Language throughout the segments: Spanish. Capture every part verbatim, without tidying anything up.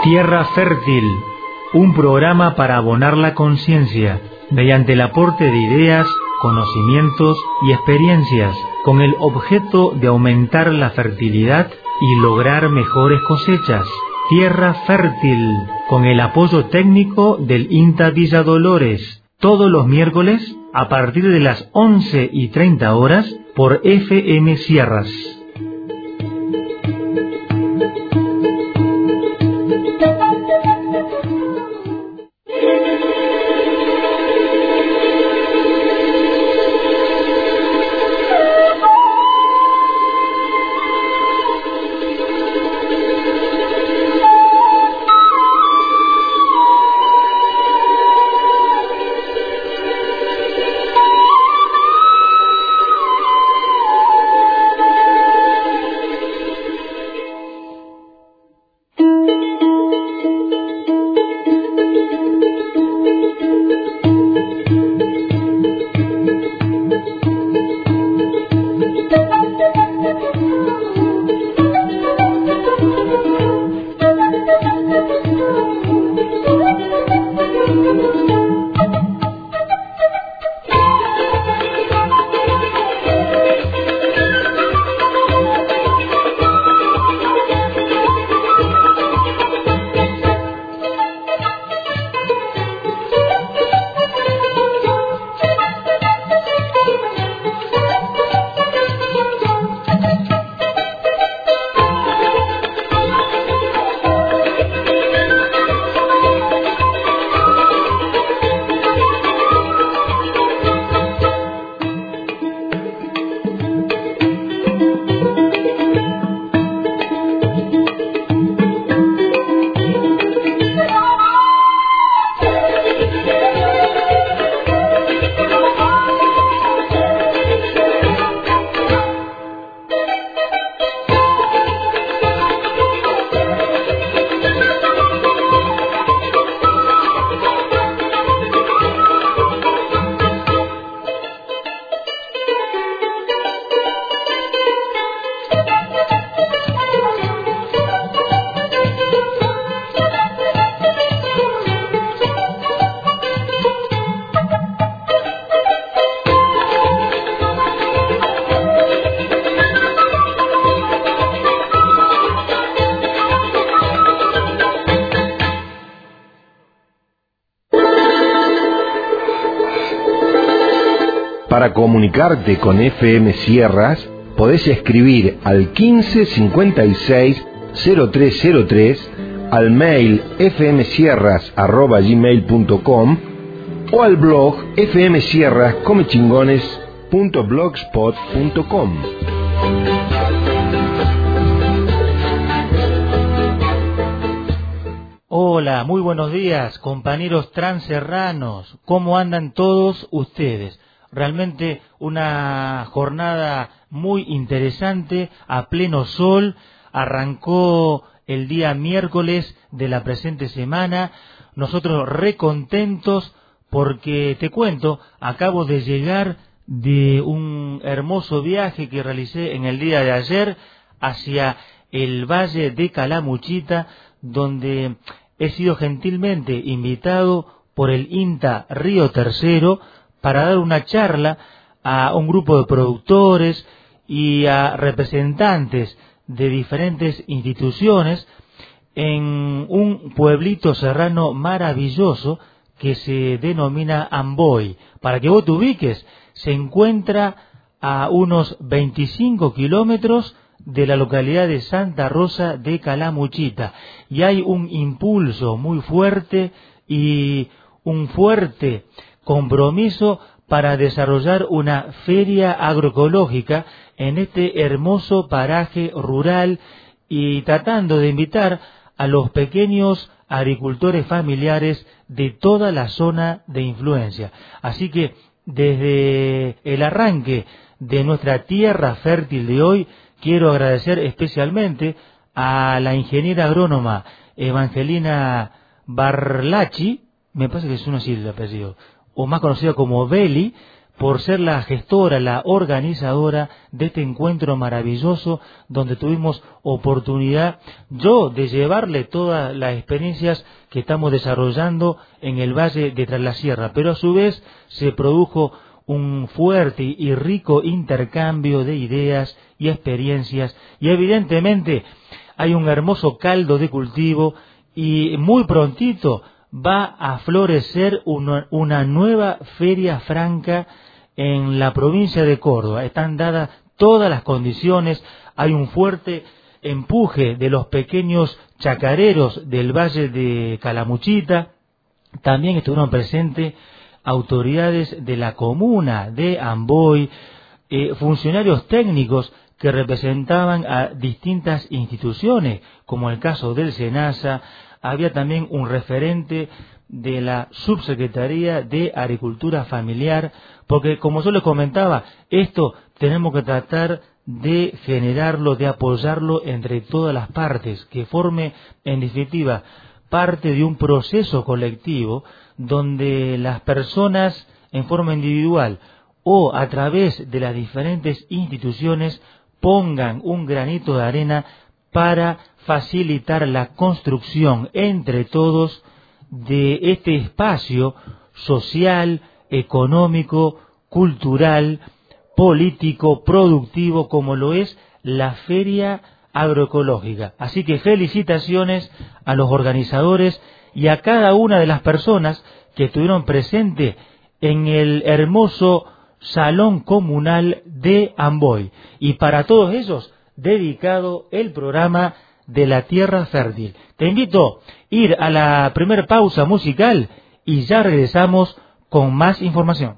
Tierra Fértil, un programa para abonar la conciencia mediante el aporte de ideas, conocimientos y experiencias con el objeto de aumentar la fertilidad y lograr mejores cosechas. Tierra Fértil, con el apoyo técnico del INTA Villa Dolores, todos los miércoles a partir de las once y treinta horas por F M Sierras. Para comunicarte con F M Sierras, podés escribir al quince cincuenta y seis cero tres cero tres, al mail fmsierras arroba gmail punto com o al blog fmsierras comechingones punto blogspot punto com. Hola, muy buenos días, compañeros transerranos. ¿Cómo andan todos ustedes? Realmente una jornada muy interesante, a pleno sol. Arrancó el día miércoles de la presente semana. Nosotros recontentos porque, te cuento, acabo de llegar de un hermoso viaje que realicé en el día de ayer hacia el Valle de Calamuchita, donde he sido gentilmente invitado por el INTA Río Tercero para dar una charla a un grupo de productores y a representantes de diferentes instituciones en un pueblito serrano maravilloso que se denomina Amboy. Para que vos te ubiques, se encuentra a unos veinticinco kilómetros de la localidad de Santa Rosa de Calamuchita, y hay un impulso muy fuerte y un fuerte compromiso para desarrollar una feria agroecológica en este hermoso paraje rural y tratando de invitar a los pequeños agricultores familiares de toda la zona de influencia. Así que desde el arranque de nuestra tierra fértil de hoy, quiero agradecer especialmente a la ingeniera agrónoma Evangelina Barlachi, me parece que es uno así el apellido, o más conocida como Beli, por ser la gestora, la organizadora de este encuentro maravilloso donde tuvimos oportunidad yo de llevarle todas las experiencias que estamos desarrollando en el Valle de Tras la Sierra, pero a su vez se produjo un fuerte y rico intercambio de ideas y experiencias y evidentemente hay un hermoso caldo de cultivo y muy prontito va a florecer una, una nueva feria franca en la provincia de Córdoba. Están dadas todas las condiciones, hay un fuerte empuje de los pequeños chacareros del Valle de Calamuchita, también estuvieron presentes autoridades de la comuna de Amboy, eh, funcionarios técnicos que representaban a distintas instituciones, como el caso del SENASA. Había también un referente de la Subsecretaría de Agricultura Familiar, porque como yo les comentaba, esto tenemos que tratar de generarlo, de apoyarlo entre todas las partes, que forme en definitiva parte de un proceso colectivo donde las personas en forma individual o a través de las diferentes instituciones pongan un granito de arena para facilitar la construcción entre todos de este espacio social, económico, cultural, político, productivo, como lo es la Feria Agroecológica. Así que felicitaciones a los organizadores y a cada una de las personas que estuvieron presentes en el hermoso Salón Comunal de Amboy. Y para todos ellos, dedicado el programa de la Tierra Fértil. Te invito a ir a la primera pausa musical y ya regresamos con más información.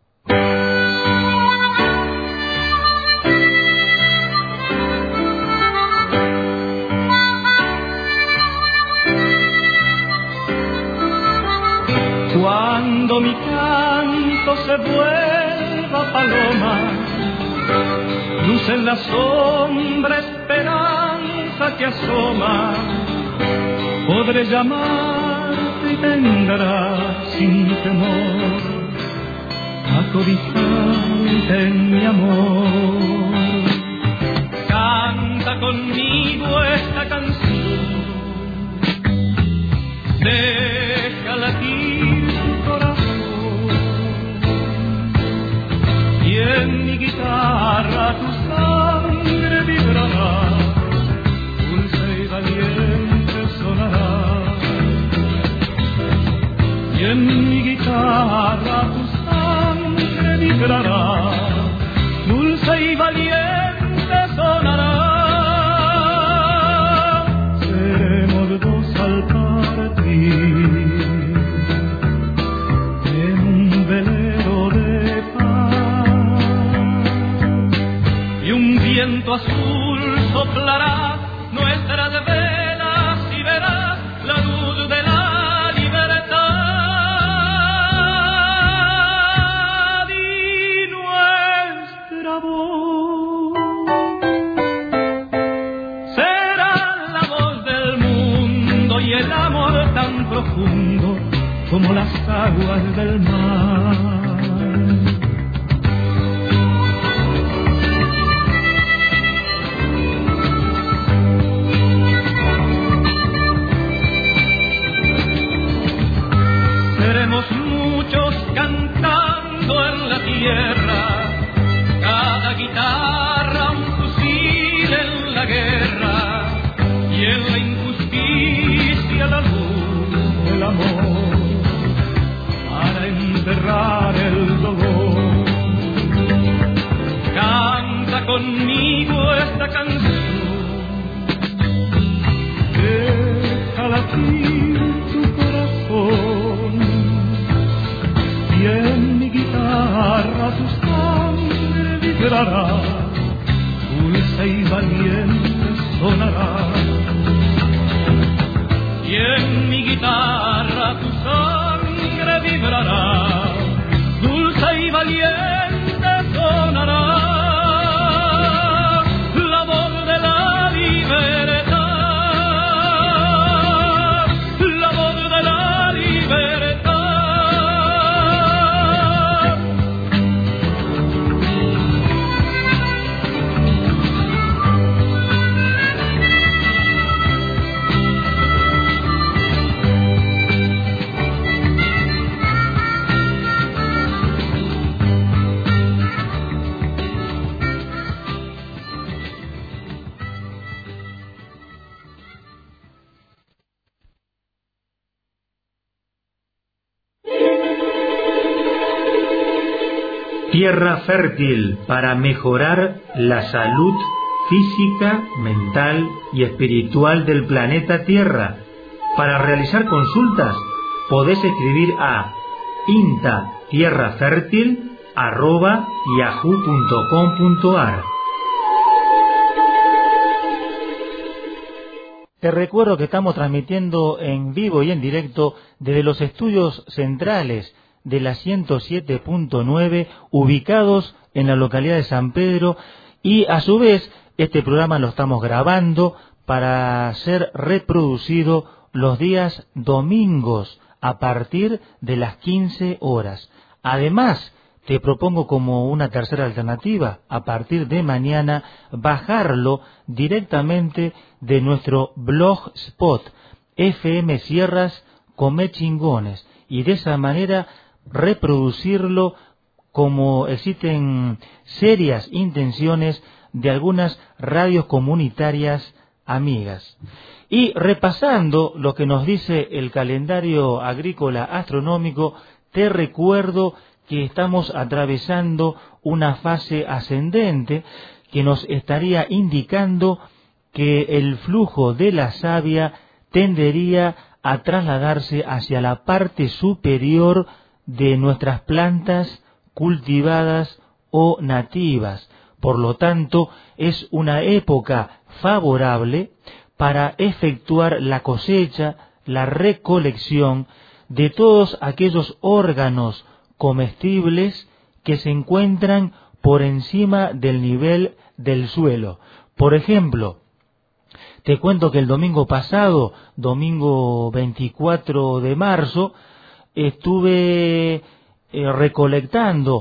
Cuando mi canto se vuelva paloma, luz en la sombra, esperanza que asoma, podré llamarte y vendrás sin temor a cobijarte en mi amor. Canta conmigo esta canción, deja latir tu corazón y en mi guitarra tu sangre vibrará, dulce y valiente sonará. Y en mi guitarra tu sangre vibrará, dulce y valiente sonará. Seremos dos al partir en un velero de paz, y un viento azul soplará nuestras velas y verás la luz de la libertad. Y nuestra voz será la voz del mundo y el amor tan profundo como las aguas del mar. Seremos muchos cantando en la tierra, cada guitarra un fusil en la guerra, y en la injusticia la luz del amor para enterrar el dolor. Canta conmigo esta canción, deja latir tu corazón y en mi guitarra tu sangre vibrará, dulce y valiente sonará. Y en mi guitarra tu sangre vibrará, dulce y valiente sonará. La voz de la libertad, la voz de la libertad. Tierra fértil para mejorar la salud física, mental y espiritual del planeta Tierra. Para realizar consultas podés escribir a intatierrafértil arroba yahoo punto com punto ar. Te recuerdo que estamos transmitiendo en vivo y en directo desde los estudios centrales de la ciento siete punto nueve, ubicados en la localidad de San Pedro, y a su vez este programa lo estamos grabando para ser reproducido los días domingos a partir de las quince horas. Además, te propongo como una tercera alternativa, a partir de mañana, bajarlo directamente de nuestro blogspot, F M Sierras Come Chingones, y de esa manera reproducirlo como existen serias intenciones de algunas radios comunitarias amigas. Y repasando lo que nos dice el calendario agrícola astronómico, te recuerdo que estamos atravesando una fase ascendente que nos estaría indicando que el flujo de la savia tendería a trasladarse hacia la parte superior de nuestras plantas cultivadas o nativas. Por lo tanto, es una época favorable para efectuar la cosecha, la recolección de todos aquellos órganos comestibles que se encuentran por encima del nivel del suelo. Por ejemplo, te cuento que el domingo pasado, domingo veinticuatro de marzo, estuve eh, recolectando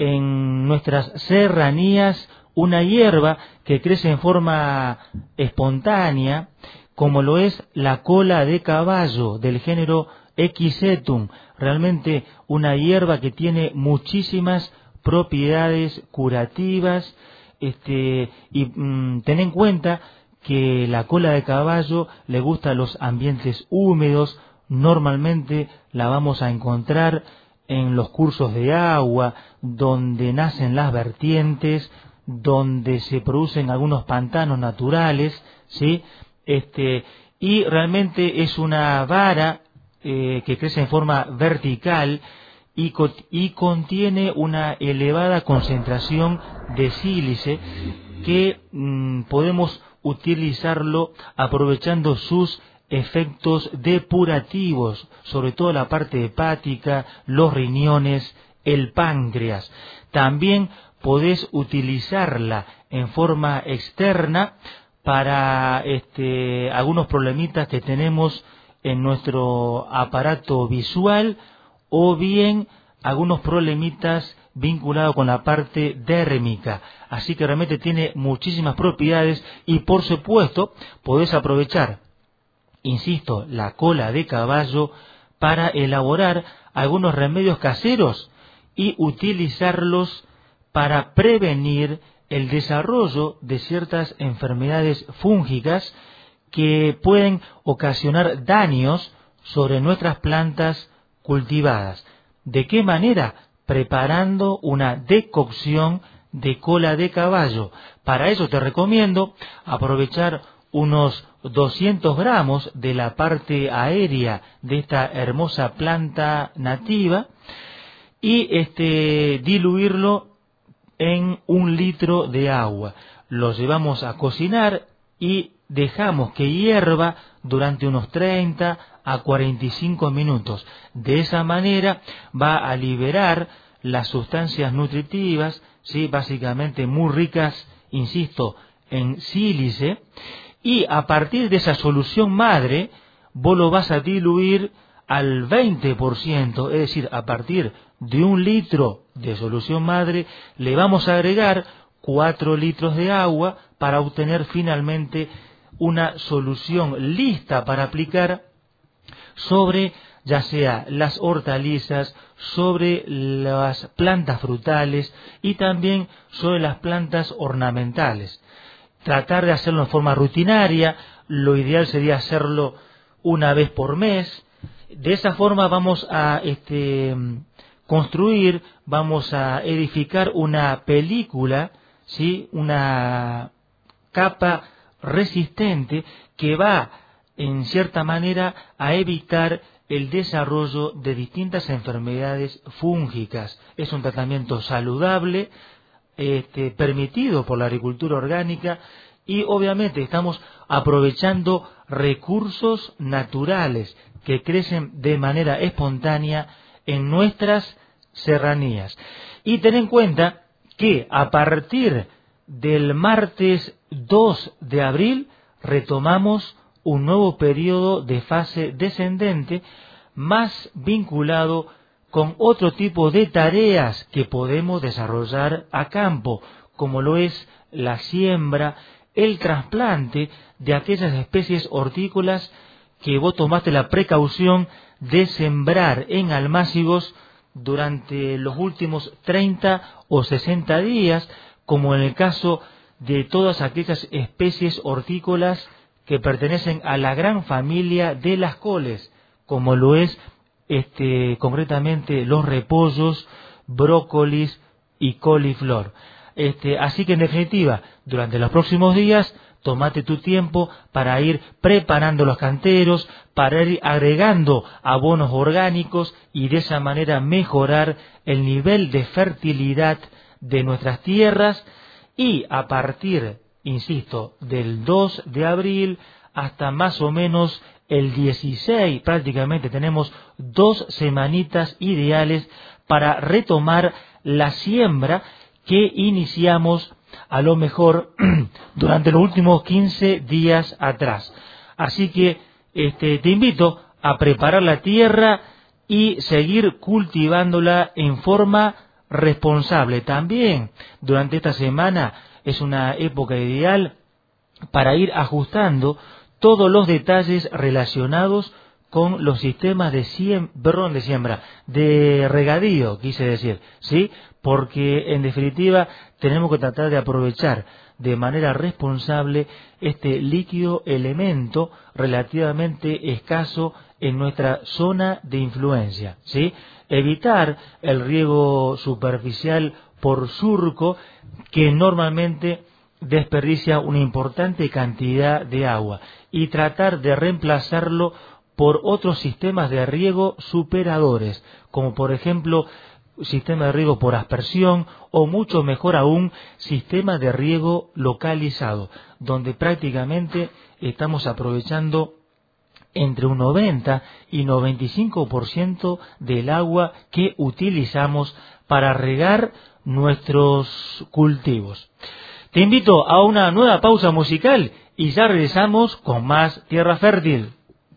en nuestras serranías una hierba que crece en forma espontánea, como lo es la cola de caballo del género Equisetum, realmente una hierba que tiene muchísimas propiedades curativas, este, y mmm, ten en cuenta que la cola de caballo le gusta los ambientes húmedos. Normalmente la vamos a encontrar en los cursos de agua, donde nacen las vertientes, donde se producen algunos pantanos naturales, ¿sí? Este, y realmente es una vara eh, que crece en forma vertical y, co y contiene una elevada concentración de sílice que mmm, podemos utilizarlo aprovechando sus efectos depurativos, sobre todo la parte hepática, los riñones, el páncreas. También podés utilizarla en forma externa para este, algunos problemitas que tenemos en nuestro aparato visual, o bien algunos problemitas vinculados con la parte dérmica. Así que realmente tiene muchísimas propiedades y, por supuesto, podés aprovechar, insisto, la cola de caballo para elaborar algunos remedios caseros y utilizarlos para prevenir el desarrollo de ciertas enfermedades fúngicas que pueden ocasionar daños sobre nuestras plantas cultivadas. ¿De qué manera? Preparando una decocción de cola de caballo. Para eso te recomiendo aprovechar unos doscientos gramos de la parte aérea de esta hermosa planta nativa y este, diluirlo en un litro de agua. Lo llevamos a cocinar y dejamos que hierva durante unos treinta a cuarenta y cinco minutos. De esa manera va a liberar las sustancias nutritivas, ¿sí? Básicamente muy ricas, insisto, en sílice, y a partir de esa solución madre vos lo vas a diluir al veinte por ciento, es decir, a partir de un litro de solución madre le vamos a agregar cuatro litros de agua para obtener finalmente una solución lista para aplicar sobre ya sea las hortalizas, sobre las plantas frutales y también sobre las plantas ornamentales. Tratar de hacerlo en forma rutinaria, lo ideal sería hacerlo una vez por mes. De esa forma vamos a este, construir, vamos a edificar una película, ¿sí? Una capa resistente que va, en cierta manera, a evitar el desarrollo de distintas enfermedades fúngicas. Es un tratamiento saludable, este, permitido por la agricultura orgánica, y obviamente estamos aprovechando recursos naturales que crecen de manera espontánea en nuestras serranías. Y ten en cuenta que a partir del martes dos de abril retomamos un nuevo periodo de fase descendente, más vinculado con otro tipo de tareas que podemos desarrollar a campo, como lo es la siembra, el trasplante de aquellas especies hortícolas que vos tomaste la precaución de sembrar en almácigos durante los últimos treinta o sesenta días, como en el caso de todas aquellas especies hortícolas que pertenecen a la gran familia de las coles, como lo es este, concretamente los repollos, brócolis y coliflor. Este, así que en definitiva, durante los próximos días, tómate tu tiempo para ir preparando los canteros, para ir agregando abonos orgánicos y de esa manera mejorar el nivel de fertilidad de nuestras tierras, y a partir, insisto, del dos de abril hasta más o menos el dieciséis, prácticamente tenemos dos semanitas ideales para retomar la siembra que iniciamos a lo mejor durante los últimos quince días atrás. Así que este, te invito a preparar la tierra y seguir cultivándola en forma responsable. También durante esta semana es una época ideal para ir ajustando todos los detalles relacionados con los sistemas de siembra, perdón, de siembra, de regadío, quise decir, ¿sí? Porque en definitiva tenemos que tratar de aprovechar de manera responsable este líquido elemento relativamente escaso en nuestra zona de influencia, ¿sí? Evitar el riego superficial por surco, que normalmente desperdicia una importante cantidad de agua, y tratar de reemplazarlo por otros sistemas de riego superadores, como por ejemplo sistema de riego por aspersión, o mucho mejor aún, sistema de riego localizado, donde prácticamente estamos aprovechando entre un noventa y noventa y cinco por ciento del agua que utilizamos para regar nuestros cultivos. Te invito a una nueva pausa musical y ya regresamos con más Tierra Fértil.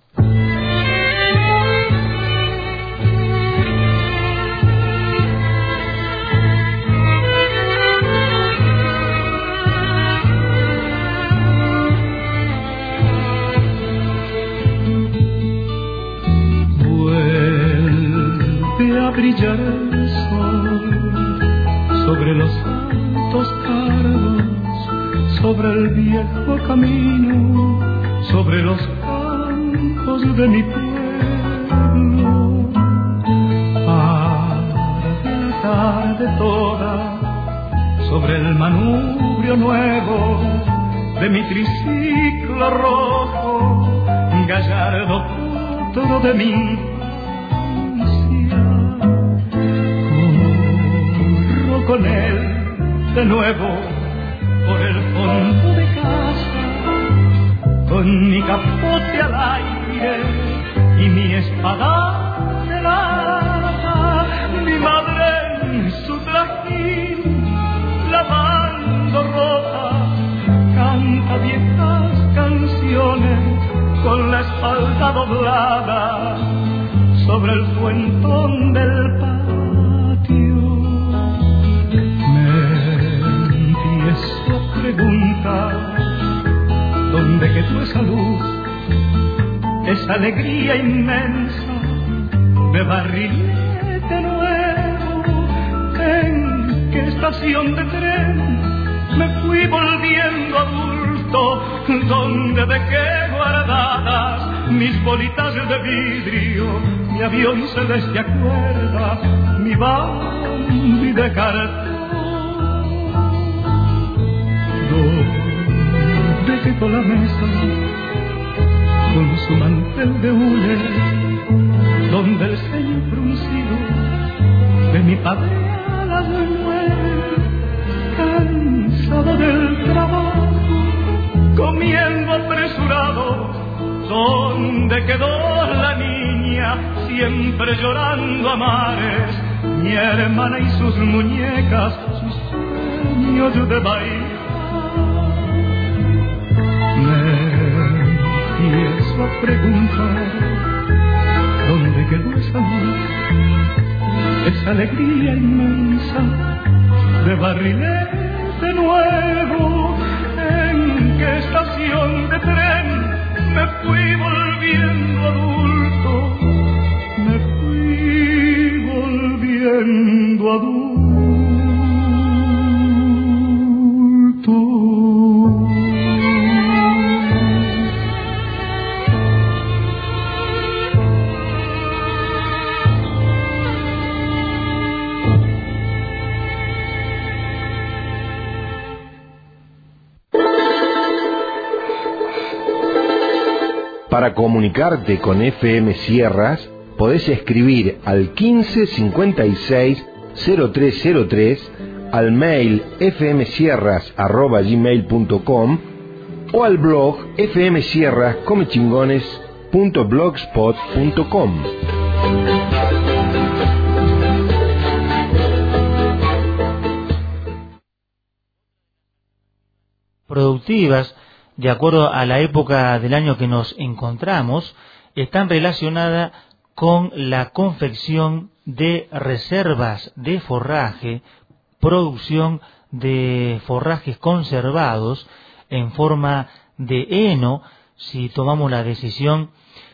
A brillar el sol sobre los altos cardos, sobre el viejo camino, sobre los campos de mi pueblo. Arde la tarde toda sobre el manubrio nuevo de mi triciclo rojo, gallardo potro de mi con él de nuevo por el fondo de casa, con mi capote al aire y mi espada de lata, mi madre en su trajín lavando ropa, canta viejas canciones con la espalda doblada sobre el fuentón del patio. Pregunta, ¿dónde quedó esa luz, esa alegría inmensa de barrilete nuevo? ¿En qué estación de tren me fui volviendo adulto? ¿Dónde dejé guardadas mis bolitas de vidrio, mi avión celeste acuerda, mi Bambi de cartón. Donde quedó la mesa con su mantel de hule, donde el ceño fruncido de mi padre a las nueve, cansado del trabajo, comiendo apresurado, donde quedó la niña, siempre llorando a mares, mi hermana y sus muñecas, sus sueños de bailar. Me empiezo a preguntar dónde quedó esa luz, esa alegría inmensa de barrilete nuevo. ¿En qué estación de tren me fui volviendo adulto? Me fui volviendo adulto. Para comunicarte con F M Sierras, podés escribir al quince cincuenta y seis cero tres cero tres, al mail fmsierras arroba gmail punto com o al blog fmsierras come chingones punto blogspot punto com. Productivas, de acuerdo a la época del año que nos encontramos, están relacionadas con la confección de reservas de forraje, producción de forrajes conservados en forma de heno, si tomamos la decisión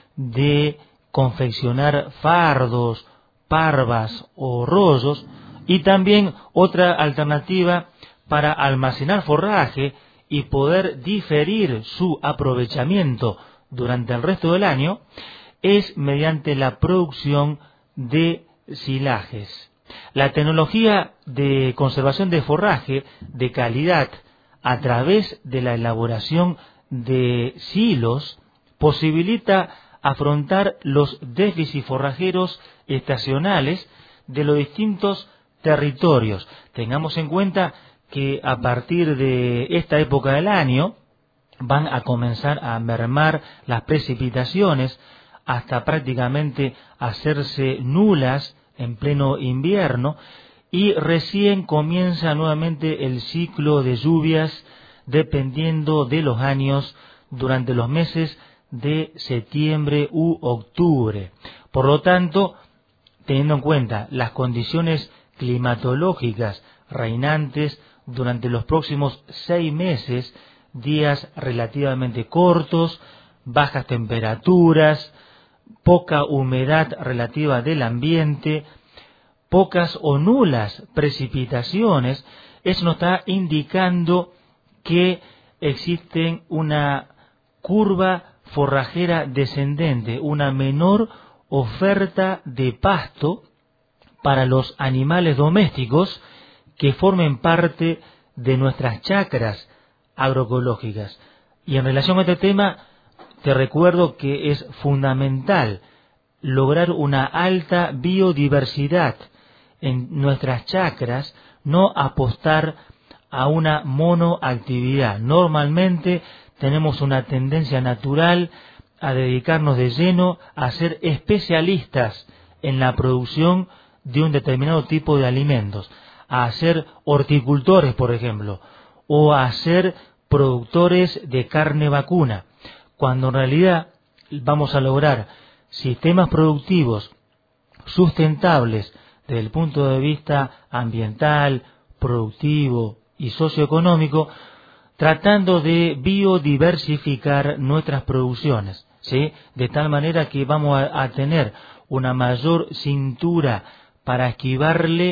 de confeccionar fardos, parvas o rollos, y también otra alternativa para almacenar forraje y poder diferir su aprovechamiento durante el resto del año, es mediante la producción de silajes. La tecnología de conservación de forraje de calidad a través de la elaboración de silos posibilita afrontar los déficits forrajeros estacionales de los distintos territorios. Tengamos en cuenta que a partir de esta época del año van a comenzar a mermar las precipitaciones hasta prácticamente hacerse nulas en pleno invierno, y recién comienza nuevamente el ciclo de lluvias dependiendo de los años durante los meses de septiembre u octubre. Por lo tanto, teniendo en cuenta las condiciones climatológicas reinantes durante los próximos seis meses, días relativamente cortos, bajas temperaturas, poca humedad relativa del ambiente, pocas o nulas precipitaciones, eso nos está indicando que existe una curva forrajera descendente, una menor oferta de pasto para los animales domésticos que formen parte de nuestras chacras agroecológicas. Y en relación a este tema, te recuerdo que es fundamental lograr una alta biodiversidad en nuestras chacras, no apostar a una monoactividad. Normalmente tenemos una tendencia natural a dedicarnos de lleno a ser especialistas en la producción de un determinado tipo de alimentos, a ser horticultores, por ejemplo, o a ser productores de carne vacuna, cuando en realidad vamos a lograr sistemas productivos sustentables desde el punto de vista ambiental, productivo y socioeconómico, tratando de biodiversificar nuestras producciones, ¿sí? De tal manera que vamos a, a tener una mayor cintura para esquivarle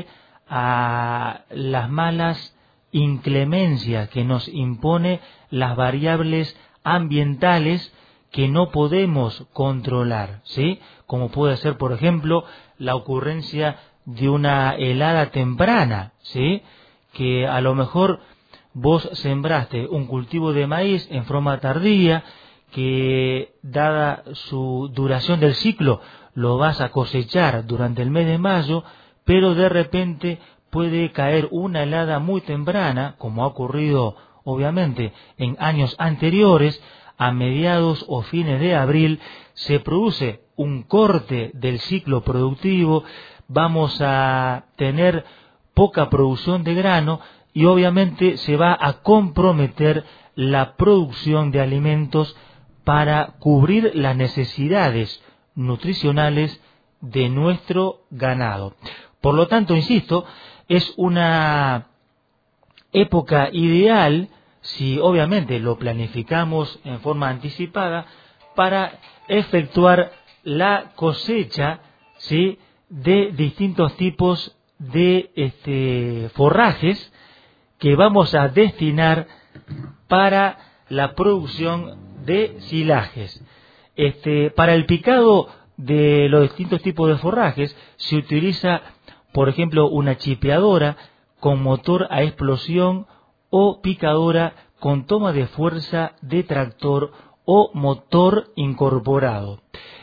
a las malas inclemencias que nos impone las variables ambientales que no podemos controlar, ¿sí? Como puede ser, por ejemplo, la ocurrencia de una helada temprana, ¿sí? Que a lo mejor vos sembraste un cultivo de maíz en forma tardía, que dada su duración del ciclo lo vas a cosechar durante el mes de mayo, pero de repente puede caer una helada muy temprana, como ha ocurrido obviamente en años anteriores. A mediados o fines de abril se produce un corte del ciclo productivo, vamos a tener poca producción de grano y obviamente se va a comprometer la producción de alimentos para cubrir las necesidades nutricionales de nuestro ganado. Por lo tanto, insisto, es una época ideal, si obviamente lo planificamos en forma anticipada, para efectuar la cosecha, ¿sí?, de distintos tipos de este, forrajes que vamos a destinar para la producción de silajes. Este, para el picado de los distintos tipos de forrajes se utiliza, por ejemplo, una chipeadora con motor a explosión o picadora con toma de fuerza de tractor o motor incorporado.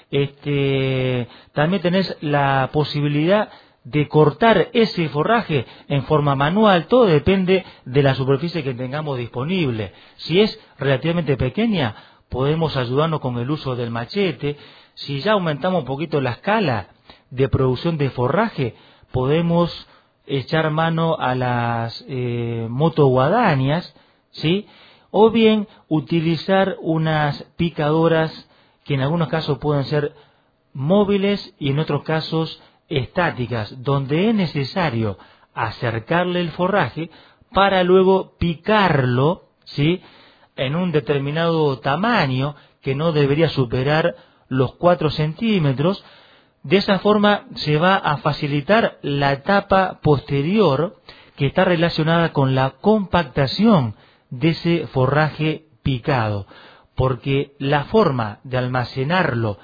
Este, también tenés la posibilidad de cortar ese forraje en forma manual. Todo depende de la superficie que tengamos disponible. Si es relativamente pequeña, podemos ayudarnos con el uso del machete. Si ya aumentamos un poquito la escala de producción de forraje, podemos echar mano a las eh, motoguadañas, ¿sí? O bien utilizar unas picadoras que en algunos casos pueden ser móviles y en otros casos estáticas, donde es necesario acercarle el forraje para luego picarlo, ¿sí?, en un determinado tamaño que no debería superar los cuatro centímetros. De esa forma se va a facilitar la etapa posterior que está relacionada con la compactación de ese forraje picado, porque la forma de almacenarlo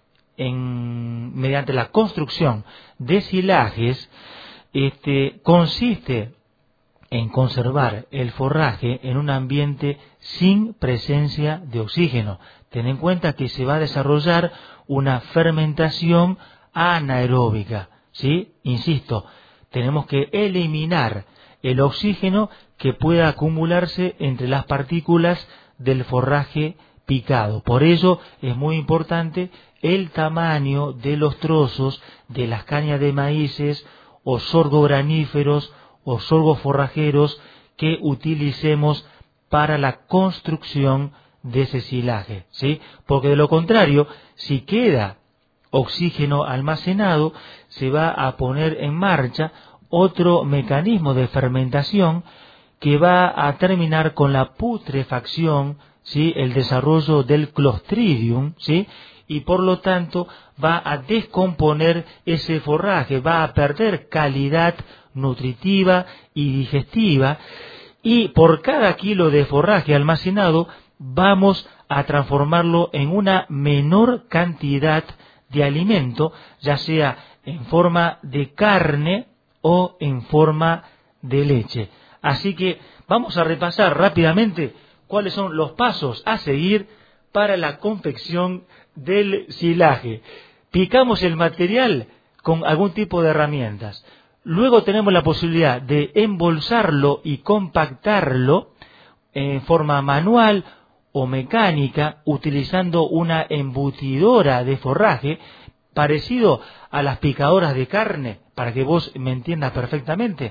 en, mediante la construcción de silajes este, consiste en conservar el forraje en un ambiente sin presencia de oxígeno. Ten en cuenta que se va a desarrollar una fermentación anaeróbica, ¿sí? Insisto, tenemos que eliminar el oxígeno que pueda acumularse entre las partículas del forraje picado. Por ello es muy importante el tamaño de los trozos de las cañas de maíces o sorgo graníferos o sorgos forrajeros que utilicemos para la construcción de ese silaje, ¿sí? Porque de lo contrario, si queda oxígeno almacenado, se va a poner en marcha otro mecanismo de fermentación que va a terminar con la putrefacción, ¿sí?, el desarrollo del Clostridium, ¿sí?, y por lo tanto va a descomponer ese forraje, va a perder calidad nutritiva y digestiva, y por cada kilo de forraje almacenado vamos a transformarlo en una menor cantidad de alimento, ya sea en forma de carne o en forma de leche. Así que vamos a repasar rápidamente cuáles son los pasos a seguir para la confección del silaje. Picamos el material con algún tipo de herramientas. Luego tenemos la posibilidad de embolsarlo y compactarlo en forma manual o mecánica, utilizando una embutidora de forraje, parecido a las picadoras de carne, para que vos me entiendas perfectamente.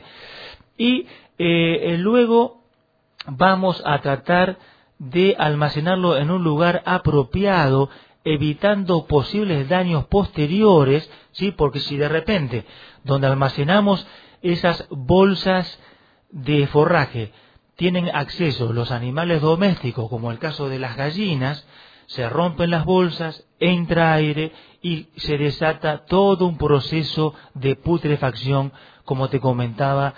Y eh, luego vamos a tratar de almacenarlo en un lugar apropiado, evitando posibles daños posteriores, ¿sí? Porque si de repente, donde almacenamos esas bolsas de forraje, tienen acceso los animales domésticos, como el caso de las gallinas, se rompen las bolsas, entra aire y se desata todo un proceso de putrefacción, como te comentaba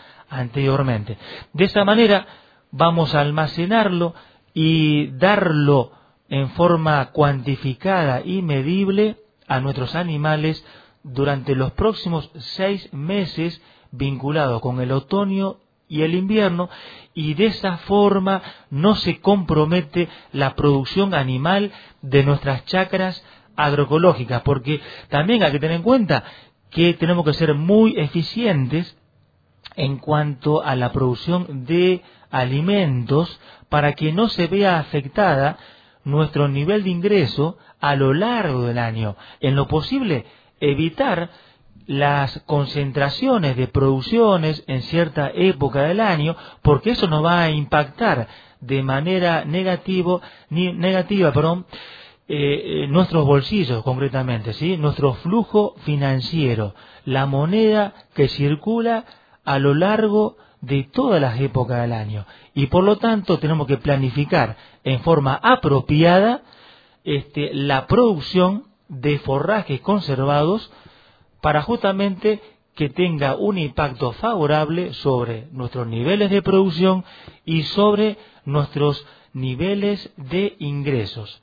anteriormente. De esa manera vamos a almacenarlo y darlo en forma cuantificada y medible a nuestros animales durante los próximos seis meses vinculados con el otoño y el invierno, y de esa forma no se compromete la producción animal de nuestras chacras agroecológicas, porque también hay que tener en cuenta que tenemos que ser muy eficientes en cuanto a la producción de alimentos para que no se vea afectada nuestro nivel de ingreso a lo largo del año. En lo posible, evitar las concentraciones de producciones en cierta época del año, porque eso nos va a impactar de manera negativo, ni, negativa perdón, eh, nuestros bolsillos concretamente, ¿sí? Nuestro flujo financiero, la moneda que circula a lo largo de todas las épocas del año. Y por lo tanto tenemos que planificar en forma apropiada este, la producción de forrajes conservados para justamente que tenga un impacto favorable sobre nuestros niveles de producción y sobre nuestros niveles de ingresos.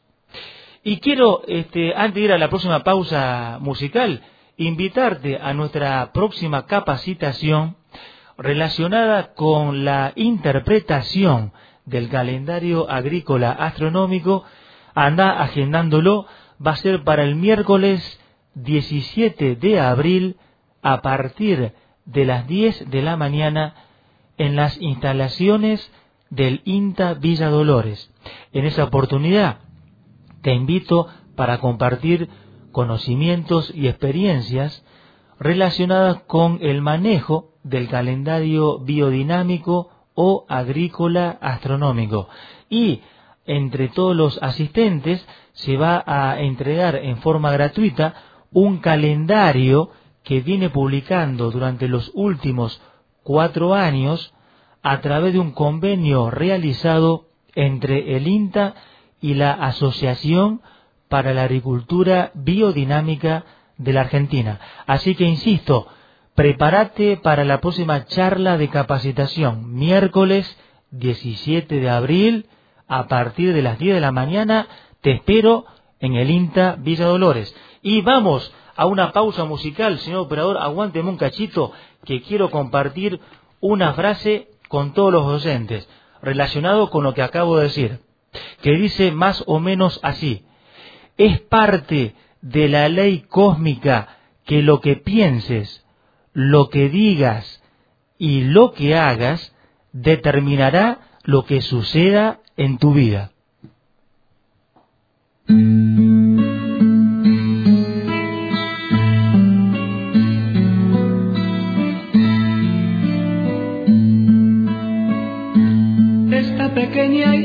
Y quiero, este, antes de ir a la próxima pausa musical, invitarte a nuestra próxima capacitación relacionada con la interpretación del calendario agrícola astronómico. Anda agendándolo, va a ser para el miércoles diecisiete de abril a partir de las diez de la mañana en las instalaciones del INTA Villa Dolores. En esa oportunidad te invito para compartir conocimientos y experiencias relacionadas con el manejo del calendario biodinámico o agrícola astronómico. Y entre todos los asistentes se va a entregar en forma gratuita un calendario que viene publicando durante los últimos cuatro años a través de un convenio realizado entre el INTA y la Asociación para la Agricultura Biodinámica de la Argentina. Así que insisto, prepárate para la próxima charla de capacitación, miércoles diecisiete de abril, a partir de las diez de la mañana, te espero en el INTA Villa Dolores. Y vamos a una pausa musical, señor operador, aguánteme un cachito, que quiero compartir una frase con todos los docentes, relacionado con lo que acabo de decir, que dice más o menos así: es parte de la ley cósmica que lo que pienses, lo que digas y lo que hagas determinará lo que suceda en tu vida. Esta pequeña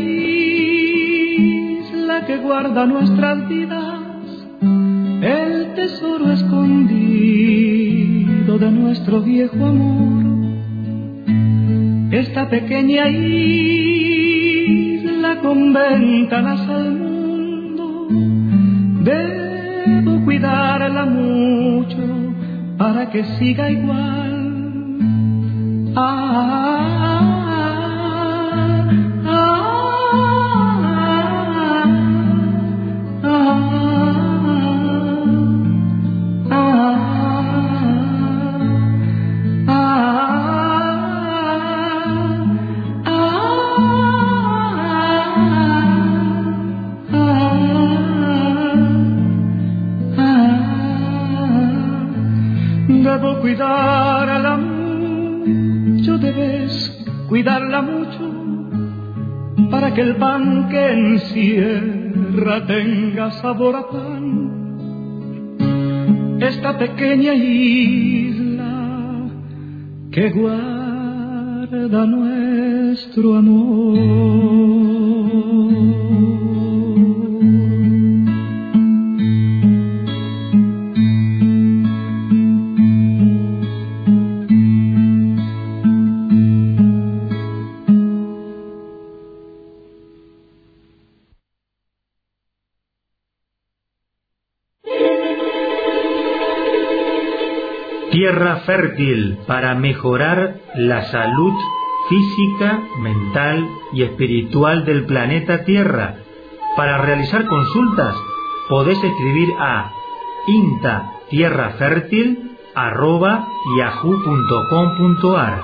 isla que guarda nuestras vidas, el tesoro escondido de nuestro viejo amor. Esta pequeña isla con ventanas al mundo, debo cuidarla mucho para que siga igual. Ah, debo cuidarla mucho, debes cuidarla mucho, para que el pan que encierra tenga sabor a pan. Esta pequeña isla que guarda nuestro amor. Tierra fértil para mejorar la salud física, mental y espiritual del planeta Tierra. Para realizar consultas podés escribir a intatierrafértil arroba yahoo punto com punto ar.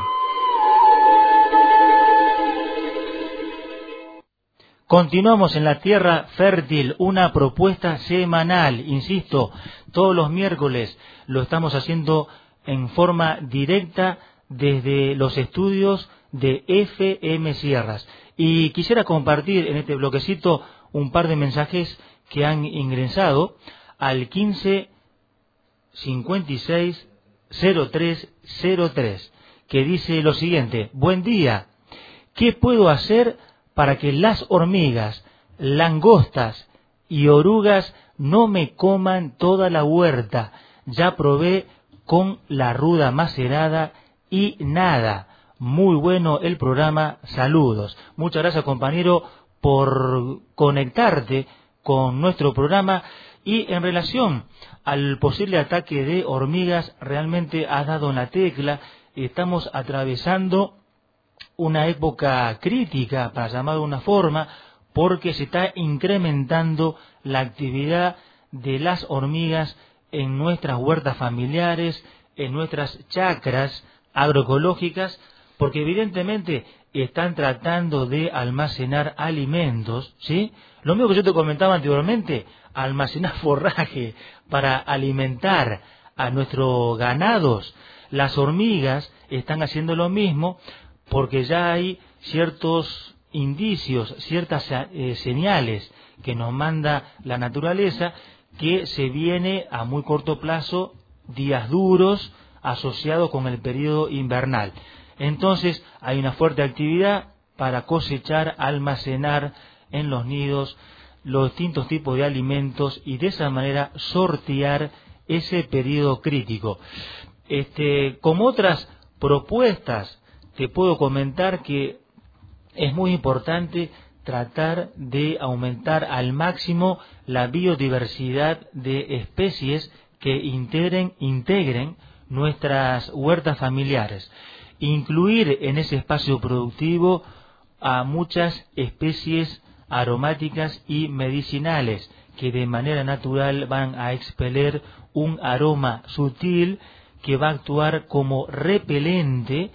Continuamos en la Tierra Fértil, una propuesta semanal, insisto, todos los miércoles lo estamos haciendo en forma directa desde los estudios de F M Sierras. Y quisiera compartir en este bloquecito un par de mensajes que han ingresado al quince cincuenta y seis cero tres cero tres, que dice lo siguiente: buen día, ¿qué puedo hacer para que las hormigas, langostas y orugas no me coman toda la huerta? Ya probé con la ruda macerada y nada. Muy bueno el programa, saludos. Muchas gracias, compañero, por conectarte con nuestro programa. Y en relación al posible ataque de hormigas, realmente has dado en la tecla. Estamos atravesando una época crítica, para llamarlo de una forma, porque se está incrementando la actividad de las hormigas en nuestras huertas familiares, en nuestras chacras agroecológicas, porque evidentemente están tratando de almacenar alimentos, ¿sí? Lo mismo que yo te comentaba anteriormente, almacenar forraje para alimentar a nuestros ganados. Las hormigas están haciendo lo mismo, porque ya hay ciertos indicios, ciertas eh, señales que nos manda la naturaleza, que se viene a muy corto plazo días duros asociados con el periodo invernal. Entonces hay una fuerte actividad para cosechar, almacenar en los nidos los distintos tipos de alimentos y de esa manera sortear ese periodo crítico. Este, como otras propuestas, te puedo comentar que es muy importante tratar de aumentar al máximo la biodiversidad de especies que integren, integren nuestras huertas familiares. Incluir en ese espacio productivo a muchas especies aromáticas y medicinales que de manera natural van a expeler un aroma sutil que va a actuar como repelente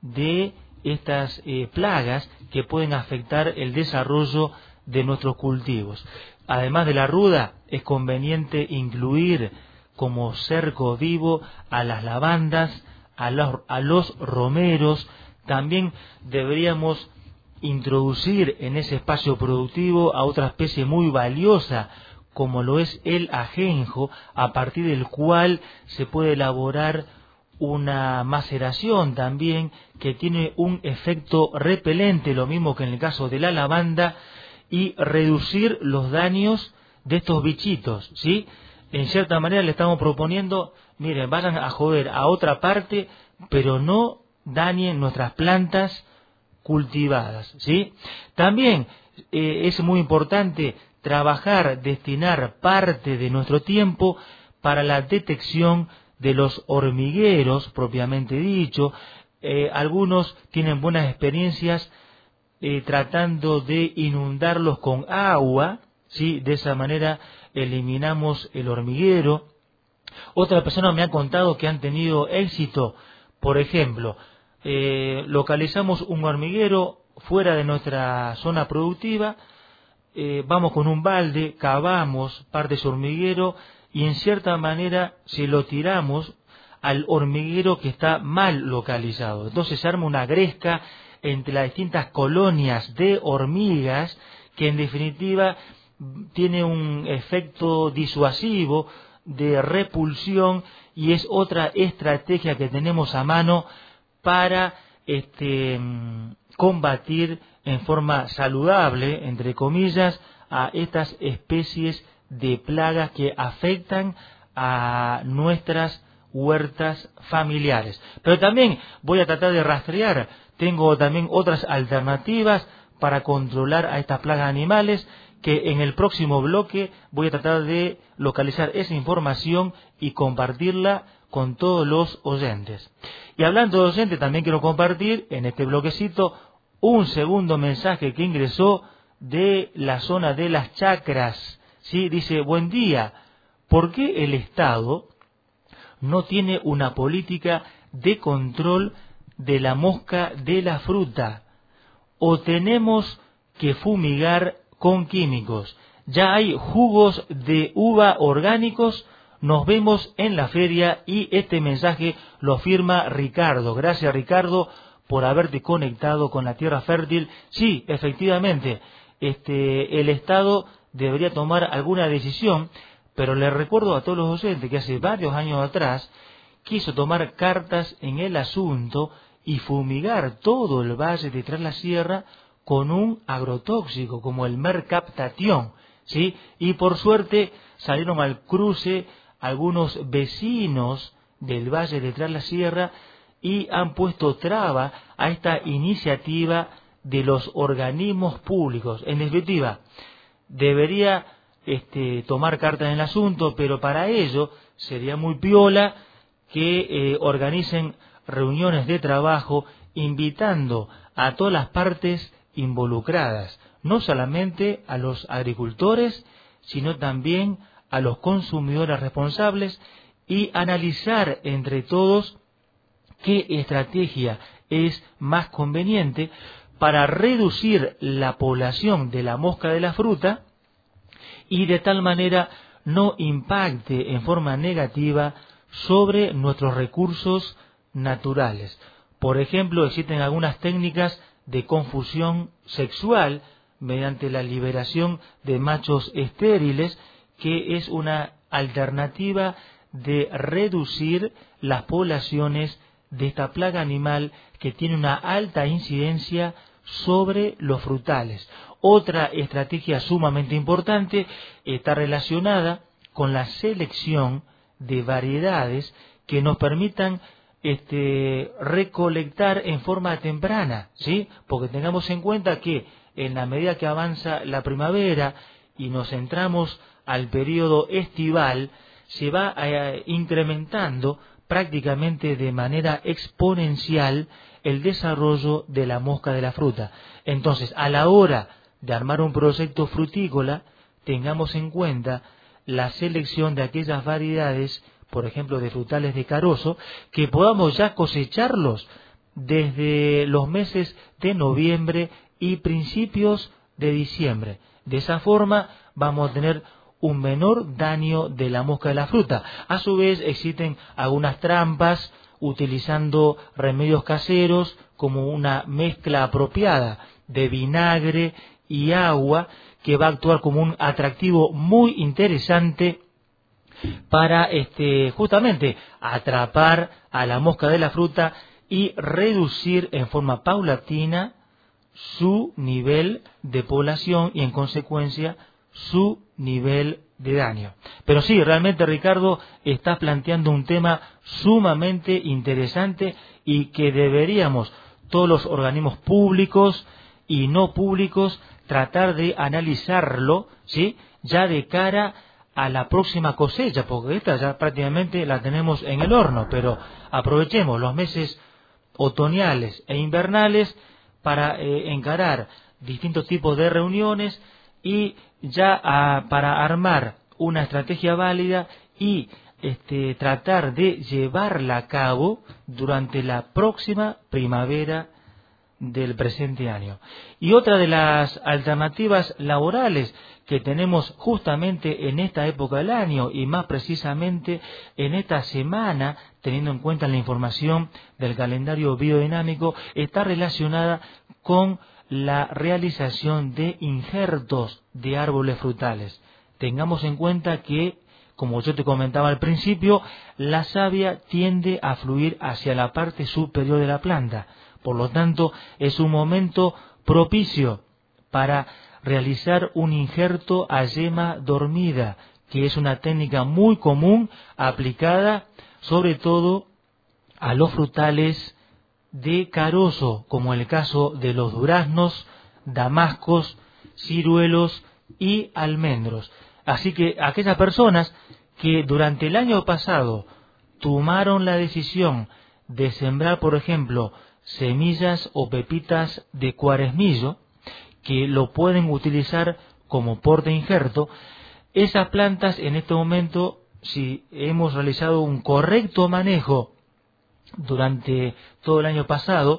de estas eh, plagas que pueden afectar el desarrollo de nuestros cultivos. Además de la ruda, es conveniente incluir como cerco vivo a las lavandas, a los, a los romeros. También deberíamos introducir en ese espacio productivo a otra especie muy valiosa, como lo es el ajenjo, a partir del cual se puede elaborar una maceración también que tiene un efecto repelente, lo mismo que en el caso de la lavanda, y reducir los daños de estos bichitos, ¿sí? En cierta manera le estamos proponiendo, miren, vayan a joder a otra parte, pero no dañen nuestras plantas cultivadas, ¿sí? También eh, es muy importante trabajar, destinar parte de nuestro tiempo para la detección de los hormigueros, propiamente dicho. Eh, algunos tienen buenas experiencias eh, tratando de inundarlos con agua, ¿sí? De esa manera eliminamos el hormiguero. Otra persona me ha contado que han tenido éxito, por ejemplo, eh, localizamos un hormiguero fuera de nuestra zona productiva, eh, vamos con un balde, cavamos parte de ese hormiguero y en cierta manera se lo tiramos al hormiguero que está mal localizado. Entonces se arma una gresca entre las distintas colonias de hormigas que en definitiva tiene un efecto disuasivo de repulsión y es otra estrategia que tenemos a mano para este, combatir en forma saludable, entre comillas, a estas especies de plagas que afectan a nuestras huertas familiares. Pero también voy a tratar de rastrear, tengo también otras alternativas para controlar a estas plagas animales, que en el próximo bloque voy a tratar de localizar esa información y compartirla con todos los oyentes. Y hablando de oyentes, también quiero compartir en este bloquecito un segundo mensaje que ingresó de la zona de las chacras, ¿sí? Dice, buen día, ¿por qué el Estado no tiene una política de control de la mosca de la fruta? ¿O tenemos que fumigar con químicos? Ya hay jugos de uva orgánicos. Nos vemos en la feria. Y este mensaje lo firma Ricardo. Gracias, Ricardo, por haberte conectado con la tierra fértil. Sí, efectivamente, este, el Estado debería tomar alguna decisión, pero le recuerdo a todos los docentes que hace varios años atrás quiso tomar cartas en el asunto y fumigar todo el valle de Tras la Sierra con un agrotóxico como el mercaptatión, ¿sí? Y por suerte salieron al cruce algunos vecinos del valle de Tras la Sierra y han puesto traba a esta iniciativa de los organismos públicos. En definitiva, debería este, tomar cartas en el asunto, pero para ello sería muy piola que eh, organicen reuniones de trabajo invitando a todas las partes involucradas, no solamente a los agricultores, sino también a los consumidores responsables, y analizar entre todos qué estrategia es más conveniente para reducir la población de la mosca de la fruta y de tal manera no impacte en forma negativa sobre nuestros recursos naturales. Por ejemplo, existen algunas técnicas de confusión sexual mediante la liberación de machos estériles, que es una alternativa de reducir las poblaciones de esta plaga animal que tiene una alta incidencia sobre los frutales. Otra estrategia sumamente importante está relacionada con la selección de variedades que nos permitan este, recolectar en forma temprana, ¿sí? Porque tengamos en cuenta que en la medida que avanza la primavera y nos entramos al periodo estival, se va eh, incrementando prácticamente de manera exponencial el desarrollo de la mosca de la fruta. Entonces, a la hora de armar un proyecto frutícola, tengamos en cuenta la selección de aquellas variedades, por ejemplo, de frutales de carozo, que podamos ya cosecharlos desde los meses de noviembre y principios de diciembre. De esa forma vamos a tener un menor daño de la mosca de la fruta. A su vez, existen algunas trampas utilizando remedios caseros como una mezcla apropiada de vinagre y agua, que va a actuar como un atractivo muy interesante para este, justamente atrapar a la mosca de la fruta y reducir en forma paulatina su nivel de población y en consecuencia su nivel de daño. Pero sí, realmente, Ricardo, está planteando un tema sumamente interesante y que deberíamos todos los organismos públicos y no públicos tratar de analizarlo, ¿sí? Ya de cara a la próxima cosecha, porque esta ya prácticamente la tenemos en el horno, pero aprovechemos los meses otoñales e invernales para eh, encarar distintos tipos de reuniones y ya a, para armar una estrategia válida y este, tratar de llevarla a cabo durante la próxima primavera del presente año. Y otra de las alternativas laborales que tenemos justamente en esta época del año y más precisamente en esta semana, teniendo en cuenta la información del calendario biodinámico, está relacionada con la realización de injertos de árboles frutales. Tengamos en cuenta que, como yo te comentaba al principio, la savia tiende a fluir hacia la parte superior de la planta. Por lo tanto, es un momento propicio para realizar un injerto a yema dormida, que es una técnica muy común aplicada sobre todo a los frutales de carozo, como el caso de los duraznos, damascos, ciruelos y almendros. Así que aquellas personas que durante el año pasado tomaron la decisión de sembrar, por ejemplo, semillas o pepitas de cuaresmillo, que lo pueden utilizar como porta injerto. Esas plantas en este momento, si hemos realizado un correcto manejo durante todo el año pasado,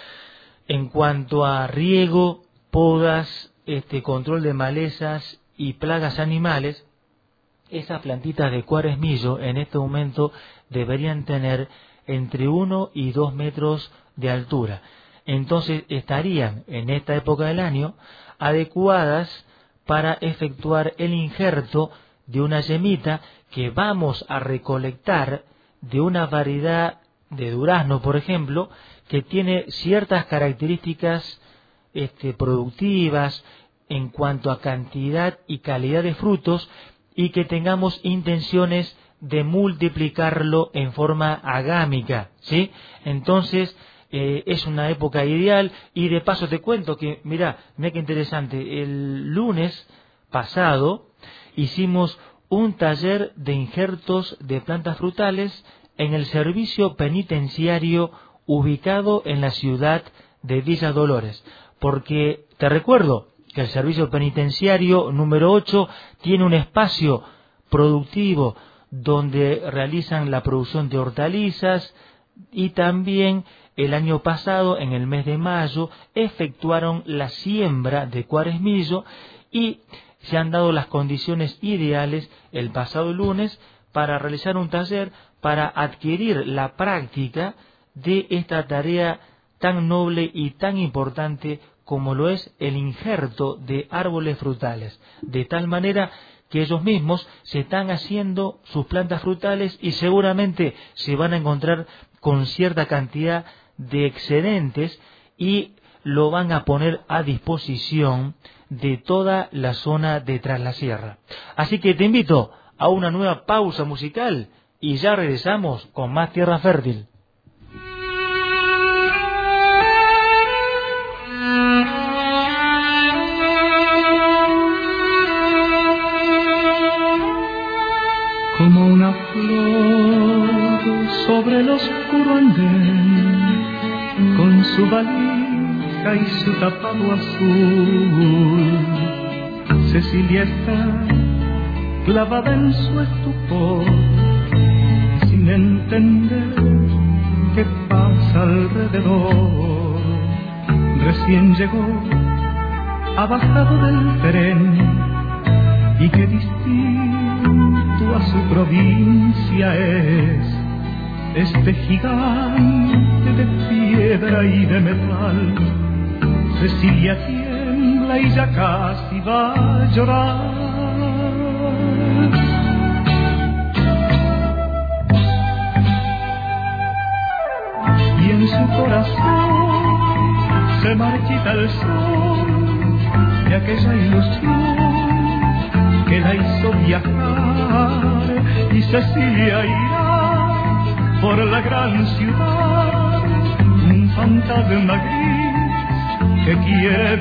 en cuanto a riego, podas, este, control de malezas y plagas animales, esas plantitas de cuaresmillo en este momento deberían tener entre uno y dos metros de altura. Entonces estarían en esta época del año adecuadas para efectuar el injerto de una yemita que vamos a recolectar de una variedad de durazno, por ejemplo, que tiene ciertas características este, productivas en cuanto a cantidad y calidad de frutos, y que tengamos intenciones de multiplicarlo en forma agámica, ¿sí? Entonces, eh, es una época ideal. Y de paso te cuento que, mira, mira qué interesante, el lunes pasado hicimos un taller de injertos de plantas frutales en el servicio penitenciario ubicado en la ciudad de Villa Dolores, porque te recuerdo que el servicio penitenciario número ocho tiene un espacio productivo donde realizan la producción de hortalizas, y también el año pasado, en el mes de mayo, efectuaron la siembra de cuaresmillo, y se han dado las condiciones ideales el pasado lunes para realizar un taller para adquirir la práctica de esta tarea tan noble y tan importante como lo es el injerto de árboles frutales, de tal manera que ellos mismos se están haciendo sus plantas frutales y seguramente se van a encontrar con cierta cantidad de excedentes y lo van a poner a disposición de toda la zona de Tras la Sierra. Así que te invito a una nueva pausa musical y ya regresamos con más Tierra Fértil. Como una flor sobre el oscuro andén, con su valija y su tapado azul, Cecilia está clavada en su estupor, sin entender qué pasa alrededor. Recién llegó, ha bajado del tren, y qué distinto a su provincia es este gigante de piedra y de metal. Cecilia tiembla y ya casi va a llorar. Y en su corazón se marchita el sol de aquella ilusión que la hizo viajar, y Cecilia irá por la gran ciudad, un fantasma gris que quiere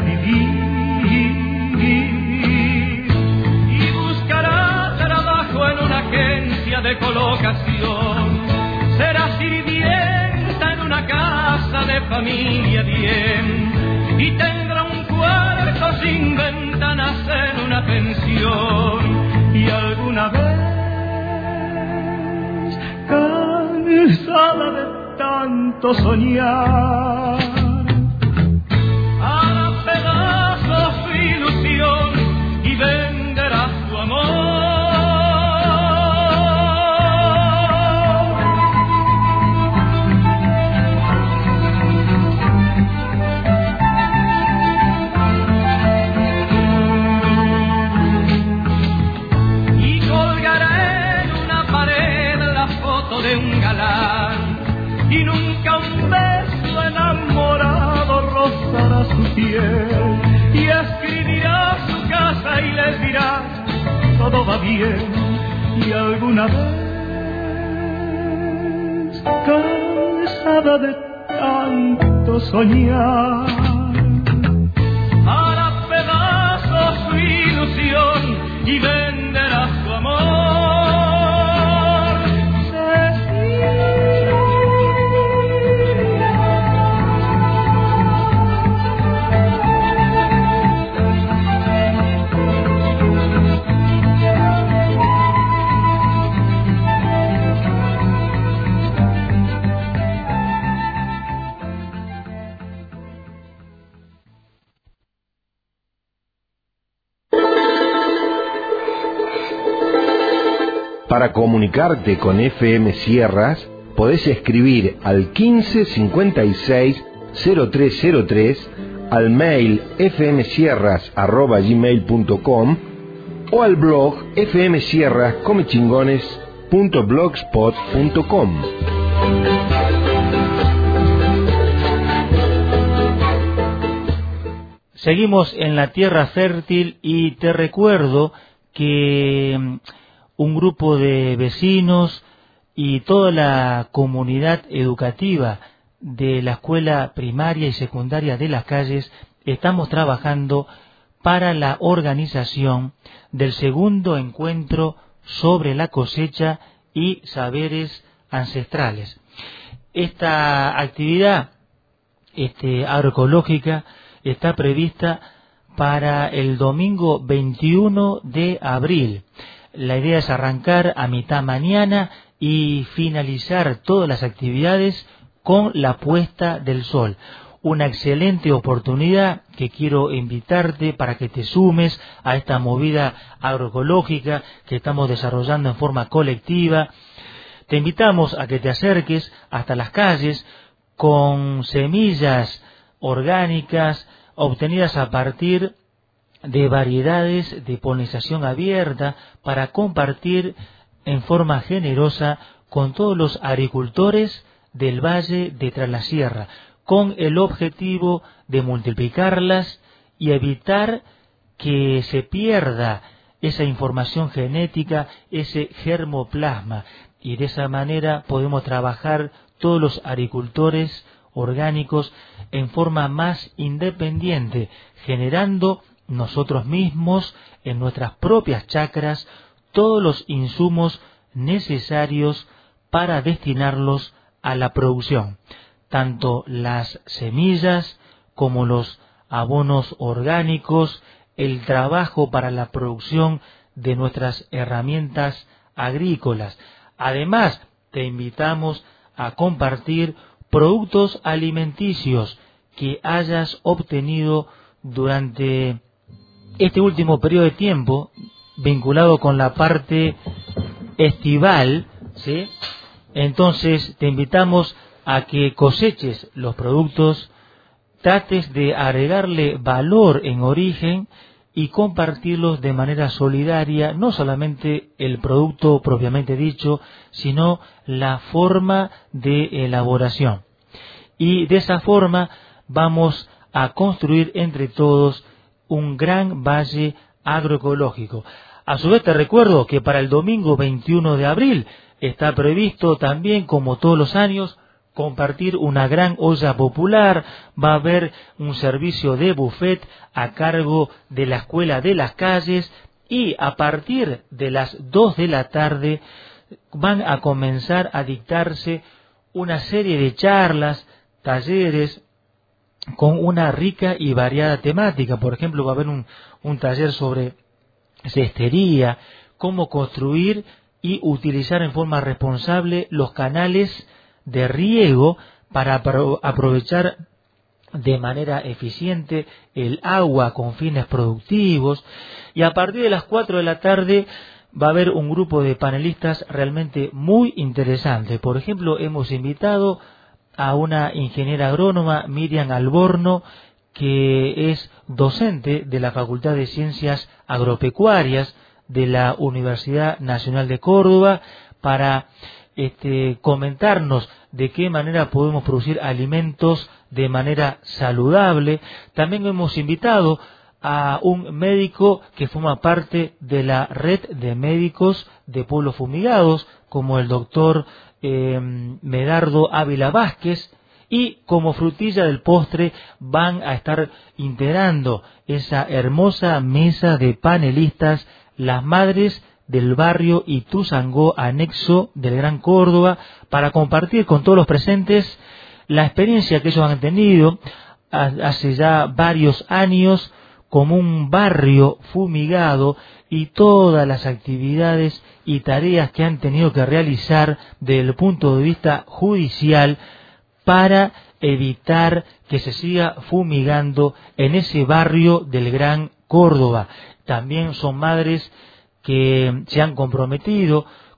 vivir, y buscará trabajo en una agencia de colocación, será sirvienta en una casa de familia bien, y tendrá un cuarto sin ventanas en una pensión. Y alguna vez, cansada de tanto soñar, hará pedazos su ilusión y venderá su amor. De un galán, y nunca un beso enamorado rozará su piel, y escribirá su casa y les dirá todo va bien. Y alguna vez, cansada de tanto soñar, hará pedazos su ilusión y venderá su amor. Para comunicarte con F M Sierras, podés escribir al quince cincuenta y seis cero tres cero tres, al mail fmsierras arroba gmail punto com o al blog fmsierras comechingones punto blogspot punto com. Seguimos en la tierra fértil y te recuerdo que un grupo de vecinos y toda la comunidad educativa de la escuela primaria y secundaria de Las Calles estamos trabajando para la organización del segundo encuentro sobre la cosecha y saberes ancestrales. Esta actividad este, agroecológica está prevista para el domingo veintiuno de abril. La idea es arrancar a mitad mañana y finalizar todas las actividades con la puesta del sol. Una excelente oportunidad que quiero invitarte para que te sumes a esta movida agroecológica que estamos desarrollando en forma colectiva. Te invitamos a que te acerques hasta Las Calles con semillas orgánicas obtenidas a partir de variedades de polinización abierta para compartir en forma generosa con todos los agricultores del Valle de Traslasierra, con el objetivo de multiplicarlas y evitar que se pierda esa información genética, ese germoplasma, y de esa manera podemos trabajar todos los agricultores orgánicos en forma más independiente, generando nosotros mismos en nuestras propias chacras todos los insumos necesarios para destinarlos a la producción, tanto las semillas como los abonos orgánicos, el trabajo para la producción de nuestras herramientas agrícolas. Además, te invitamos a compartir productos alimenticios que hayas obtenido durante este último periodo de tiempo vinculado con la parte estival, ¿sí? Entonces te invitamos a que coseches los productos, trates de agregarle valor en origen y compartirlos de manera solidaria, no solamente el producto propiamente dicho, sino la forma de elaboración. Y de esa forma vamos a construir entre todos un gran valle agroecológico. A su vez te recuerdo que para el domingo veintiuno de abril está previsto también, como todos los años, compartir una gran olla popular. Va a haber un servicio de buffet a cargo de la Escuela de Las Calles y a partir de las dos de la tarde van a comenzar a dictarse una serie de charlas, talleres con una rica y variada temática. Por ejemplo, va a haber un, un taller sobre cestería, cómo construir y utilizar en forma responsable los canales de riego para apro- aprovechar de manera eficiente el agua con fines productivos. Y a partir de las cuatro de la tarde va a haber un grupo de panelistas realmente muy interesante. Por ejemplo, hemos invitado a una ingeniera agrónoma, Miriam Alborno, que es docente de la Facultad de Ciencias Agropecuarias de la Universidad Nacional de Córdoba, para este, comentarnos de qué manera podemos producir alimentos de manera saludable. También hemos invitado a un médico que forma parte de la red de médicos de pueblos fumigados, como el doctor eh, Medardo Ávila Vázquez, y como frutilla del postre van a estar integrando esa hermosa mesa de panelistas las madres del barrio Ituzangó, anexo del Gran Córdoba, para compartir con todos los presentes la experiencia que ellos han tenido hace ya varios años como un barrio fumigado y todas las actividades y tareas que han tenido que realizar desde el punto de vista judicial para evitar que se siga fumigando en ese barrio del Gran Córdoba. También son madres que se han comprometido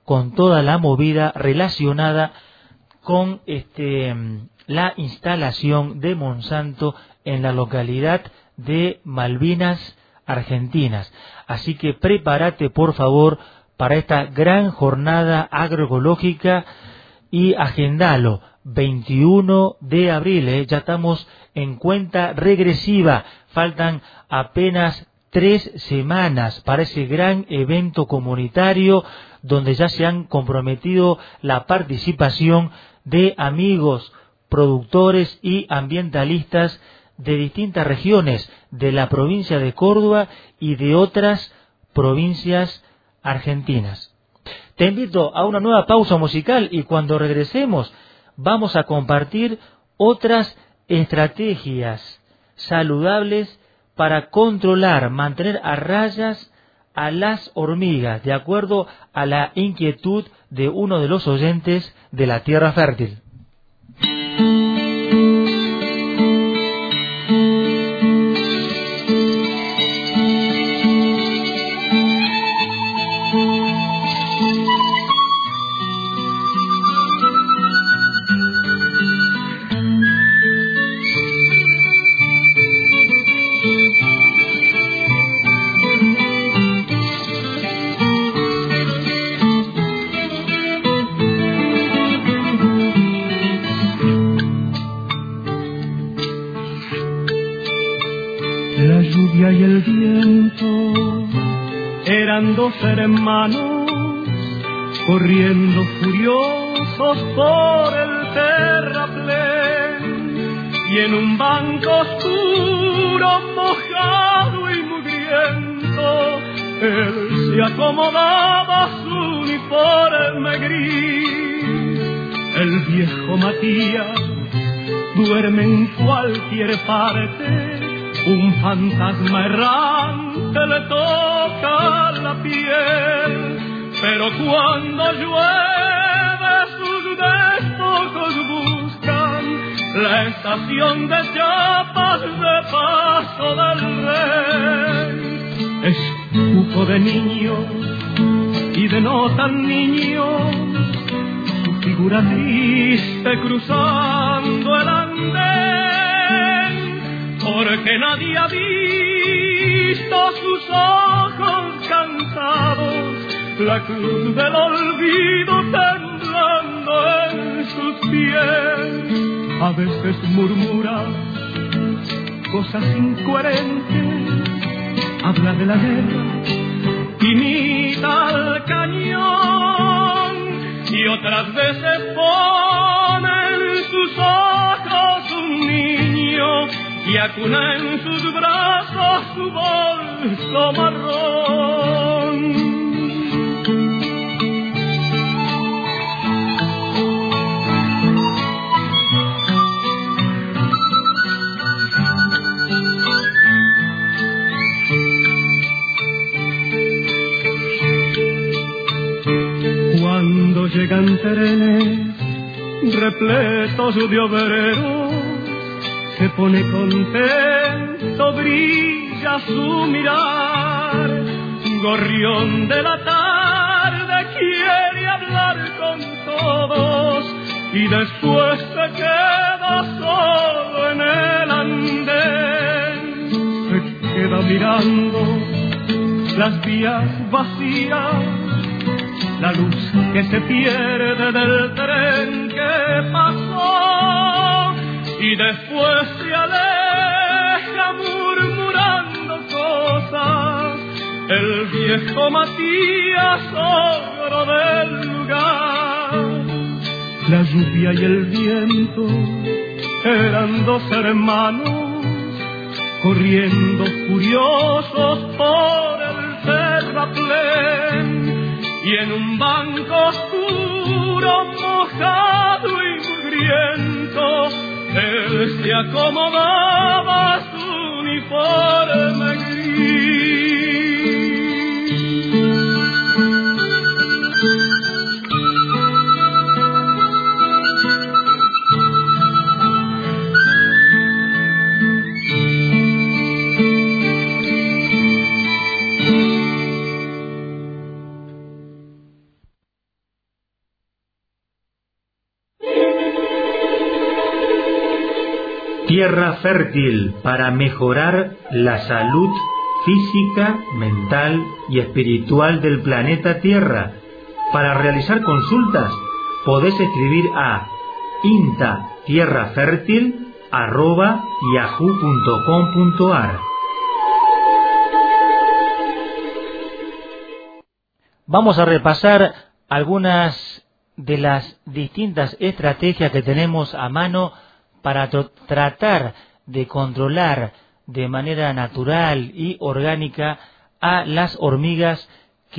con toda la movida relacionada con este, la instalación de Monsanto en la localidad de Malvinas Argentinas. Así que prepárate por favor para esta gran jornada agroecológica y agendalo, veintiuno de abril, ¿eh? Ya estamos en cuenta regresiva, faltan apenas tres semanas para ese gran evento comunitario donde ya se han comprometido la participación de amigos, productores y ambientalistas de distintas regiones de la provincia de Córdoba y de otras provincias argentinas. Te invito a una nueva pausa musical y cuando regresemos vamos a compartir otras estrategias saludables para controlar, mantener a rayas a las hormigas, de acuerdo a la inquietud de uno de los oyentes de la Tierra Fértil. Y el viento eran dos hermanos corriendo furiosos por el terraplén, y en un banco oscuro, mojado y mugriento, él se acomodaba su uniforme gris. El viejo Matías duerme en cualquier parte, un fantasma errante le toca la piel, pero cuando llueve sus despojos buscan la estación de Chiapas de Paso del Rey. Escupo de niño y de no tan niño, su figura triste cruzando el andén, porque nadie ha visto sus ojos cansados, la cruz del olvido temblando en sus pies. A veces murmura cosas incoherentes, habla de la guerra, imita al cañón, y otras veces pone en sus ojos un niño y acuna en sus brazos su bolso marrón. Cuando llegan trenes repletos de obreros, se pone contento, brilla su mirar. Gorrión de la tarde quiere hablar con todos y después se queda solo en el andén. Se queda mirando las vías vacías, la luz que se pierde del tren que pasó, y después se aleja murmurando cosas el viejo Matías, ogro del lugar. La lluvia y el viento eran dos hermanos corriendo furiosos por el terraplén, y en un banco oscuro, mojado y mugriento, él se acomodaba su uniforme gris. Tierra fértil para mejorar la salud física, mental y espiritual del planeta Tierra. Para realizar consultas podés escribir a intatierrafértil arroba yahoo punto com punto ar. Vamos a repasar algunas de las distintas estrategias que tenemos a mano para tr- tratar de controlar de manera natural y orgánica a las hormigas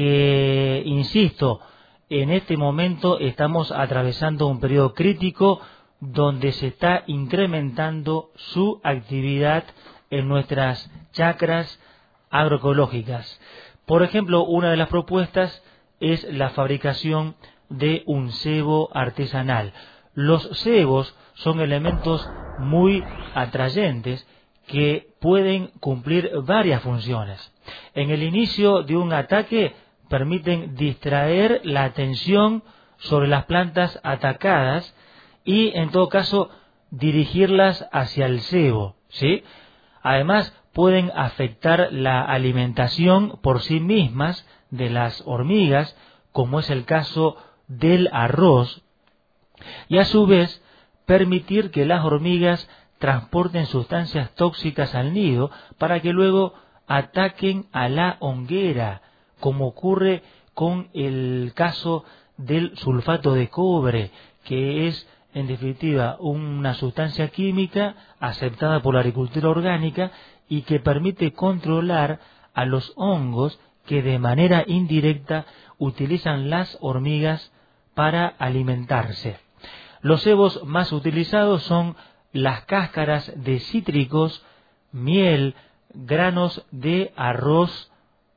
que, insisto, en este momento estamos atravesando un periodo crítico donde se está incrementando su actividad en nuestras chacras agroecológicas. Por ejemplo, una de las propuestas es la fabricación de un cebo artesanal. Los cebos son elementos muy atrayentes que pueden cumplir varias funciones. En el inicio de un ataque permiten distraer la atención sobre las plantas atacadas y, en todo caso, dirigirlas hacia el cebo, ¿sí? Además, pueden afectar la alimentación por sí mismas de las hormigas, como es el caso del arroz, y a su vez permitir que las hormigas transporten sustancias tóxicas al nido para que luego ataquen a la honguera, como ocurre con el caso del sulfato de cobre, que es en definitiva una sustancia química aceptada por la agricultura orgánica y que permite controlar a los hongos que de manera indirecta utilizan las hormigas para alimentarse. Los cebos más utilizados son las cáscaras de cítricos, miel, granos de arroz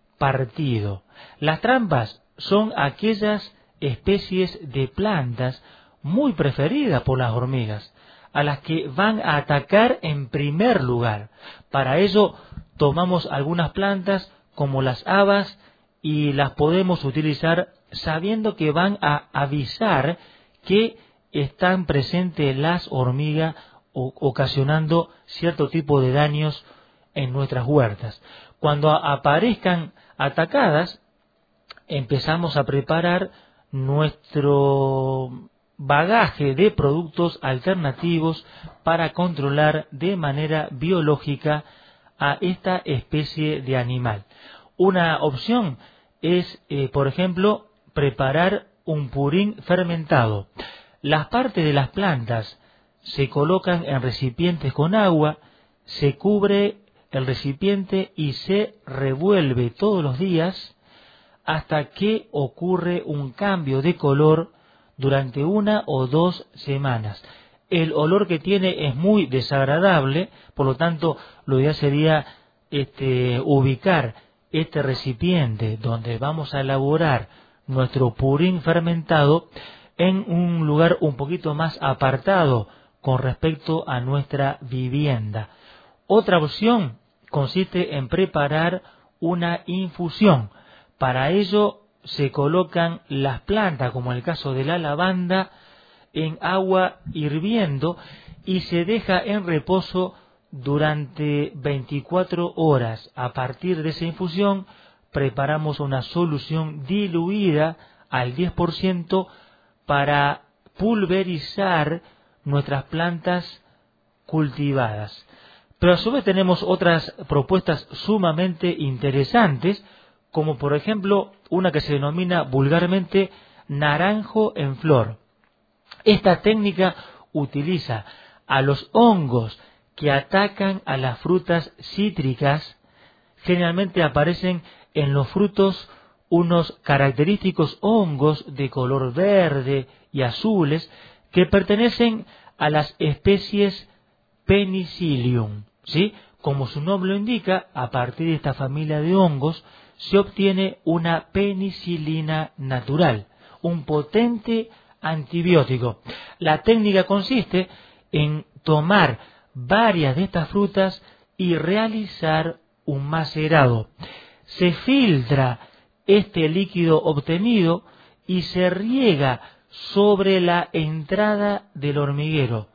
partido. Las trampas son aquellas especies de plantas muy preferidas por las hormigas, a las que van a atacar en primer lugar. Para ello tomamos algunas plantas como las habas y las podemos utilizar sabiendo que van a avisar que están presentes las hormigas o, ocasionando cierto tipo de daños en nuestras huertas. Cuando aparezcan atacadas, empezamos a preparar nuestro bagaje de productos alternativos para controlar de manera biológica a esta especie de animal. Una opción es, eh, por ejemplo, preparar un purín fermentado. Las partes de las plantas se colocan en recipientes con agua, se cubre el recipiente y se revuelve todos los días hasta que ocurre un cambio de color durante una o dos semanas. El olor que tiene es muy desagradable, por lo tanto, lo ideal sería este, ubicar este recipiente donde vamos a elaborar nuestro purín fermentado en un lugar un poquito más apartado con respecto a nuestra vivienda. Otra opción consiste en preparar una infusión. Para ello se colocan las plantas, como en el caso de la lavanda, en agua hirviendo y se deja en reposo durante veinticuatro horas. A partir de esa infusión preparamos una solución diluida al diez por ciento para pulverizar nuestras plantas cultivadas. Pero a su vez tenemos otras propuestas sumamente interesantes, como por ejemplo una que se denomina vulgarmente naranjo en flor. Esta técnica utiliza a los hongos que atacan a las frutas cítricas. Generalmente aparecen en los frutos unos característicos hongos de color verde y azules que pertenecen a las especies Penicillium, ¿sí? Como su nombre lo indica, a partir de esta familia de hongos se obtiene una penicilina natural, un potente antibiótico. La técnica consiste en tomar varias de estas frutas y realizar un macerado. Se filtra este líquido obtenido y se riega sobre la entrada del hormiguero.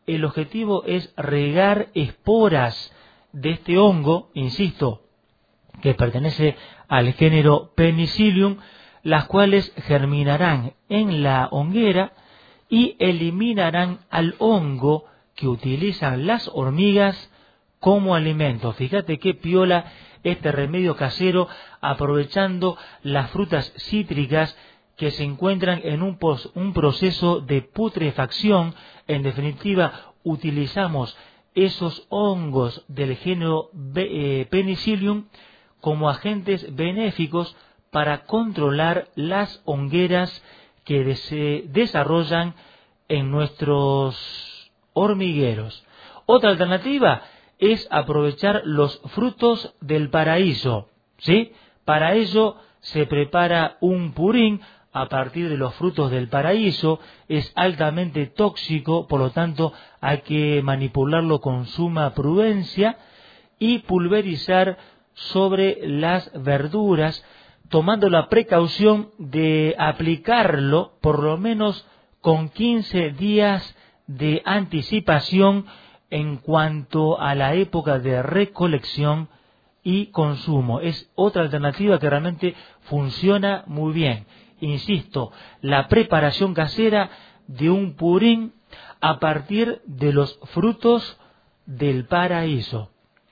el objetivo es regar esporas de este hongo, insisto, que pertenece al género Penicillium, las cuales germinarán en la honguera y eliminarán al hongo que utilizan las hormigas como alimento. Fíjate qué piola este remedio casero, aprovechando las frutas cítricas que se encuentran en un, pos, un proceso de putrefacción. En definitiva, utilizamos esos hongos del género eh, Penicillium como agentes benéficos para controlar las hongueras que se desarrollan en nuestros hormigueros. Otra alternativa es aprovechar los frutos del paraíso, ¿sí? Para ello se prepara un purín a partir de los frutos del paraíso. Es altamente tóxico, por lo tanto hay que manipularlo con suma prudencia y pulverizar sobre las verduras, tomando la precaución de aplicarlo por lo menos con quince días de anticipación en cuanto a la época de recolección y consumo. Es otra alternativa que realmente funciona muy bien. Insisto, la preparación casera de un purín a partir de los frutos del paraíso.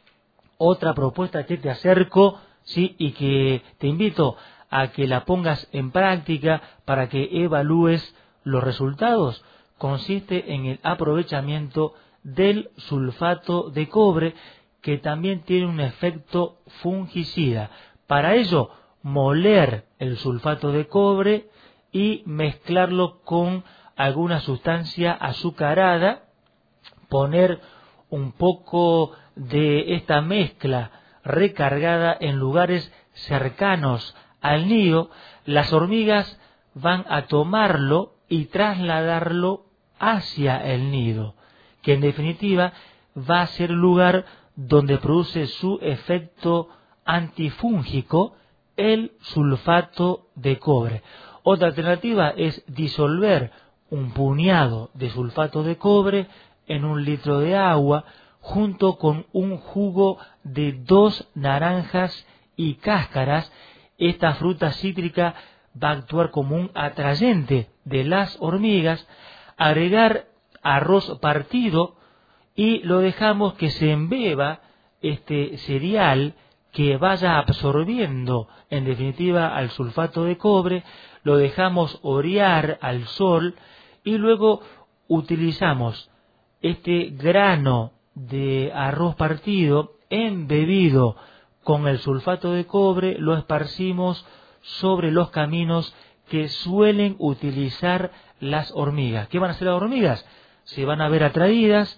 Otra propuesta que te acerco, sí, y que te invito a que la pongas en práctica para que evalúes los resultados, consiste en el aprovechamiento del sulfato de cobre, que también tiene un efecto fungicida. Para ello, moler el sulfato de cobre y mezclarlo con alguna sustancia azucarada, poner un poco de esta mezcla recargada en lugares cercanos al nido. Las hormigas van a tomarlo y trasladarlo hacia el nido, que en definitiva va a ser el lugar donde produce su efecto antifúngico el sulfato de cobre. Otra alternativa es disolver un puñado de sulfato de cobre en un litro de agua junto con un jugo de dos naranjas y cáscaras. Esta fruta cítrica va a actuar como un atrayente de las hormigas. Agregar arroz partido y lo dejamos que se embeba este cereal, que vaya absorbiendo en definitiva al sulfato de cobre. Lo dejamos orear al sol y luego utilizamos este grano de arroz partido embebido con el sulfato de cobre, lo esparcimos sobre los caminos que suelen utilizar las hormigas. ¿Qué van a hacer las hormigas? Se van a ver atraídas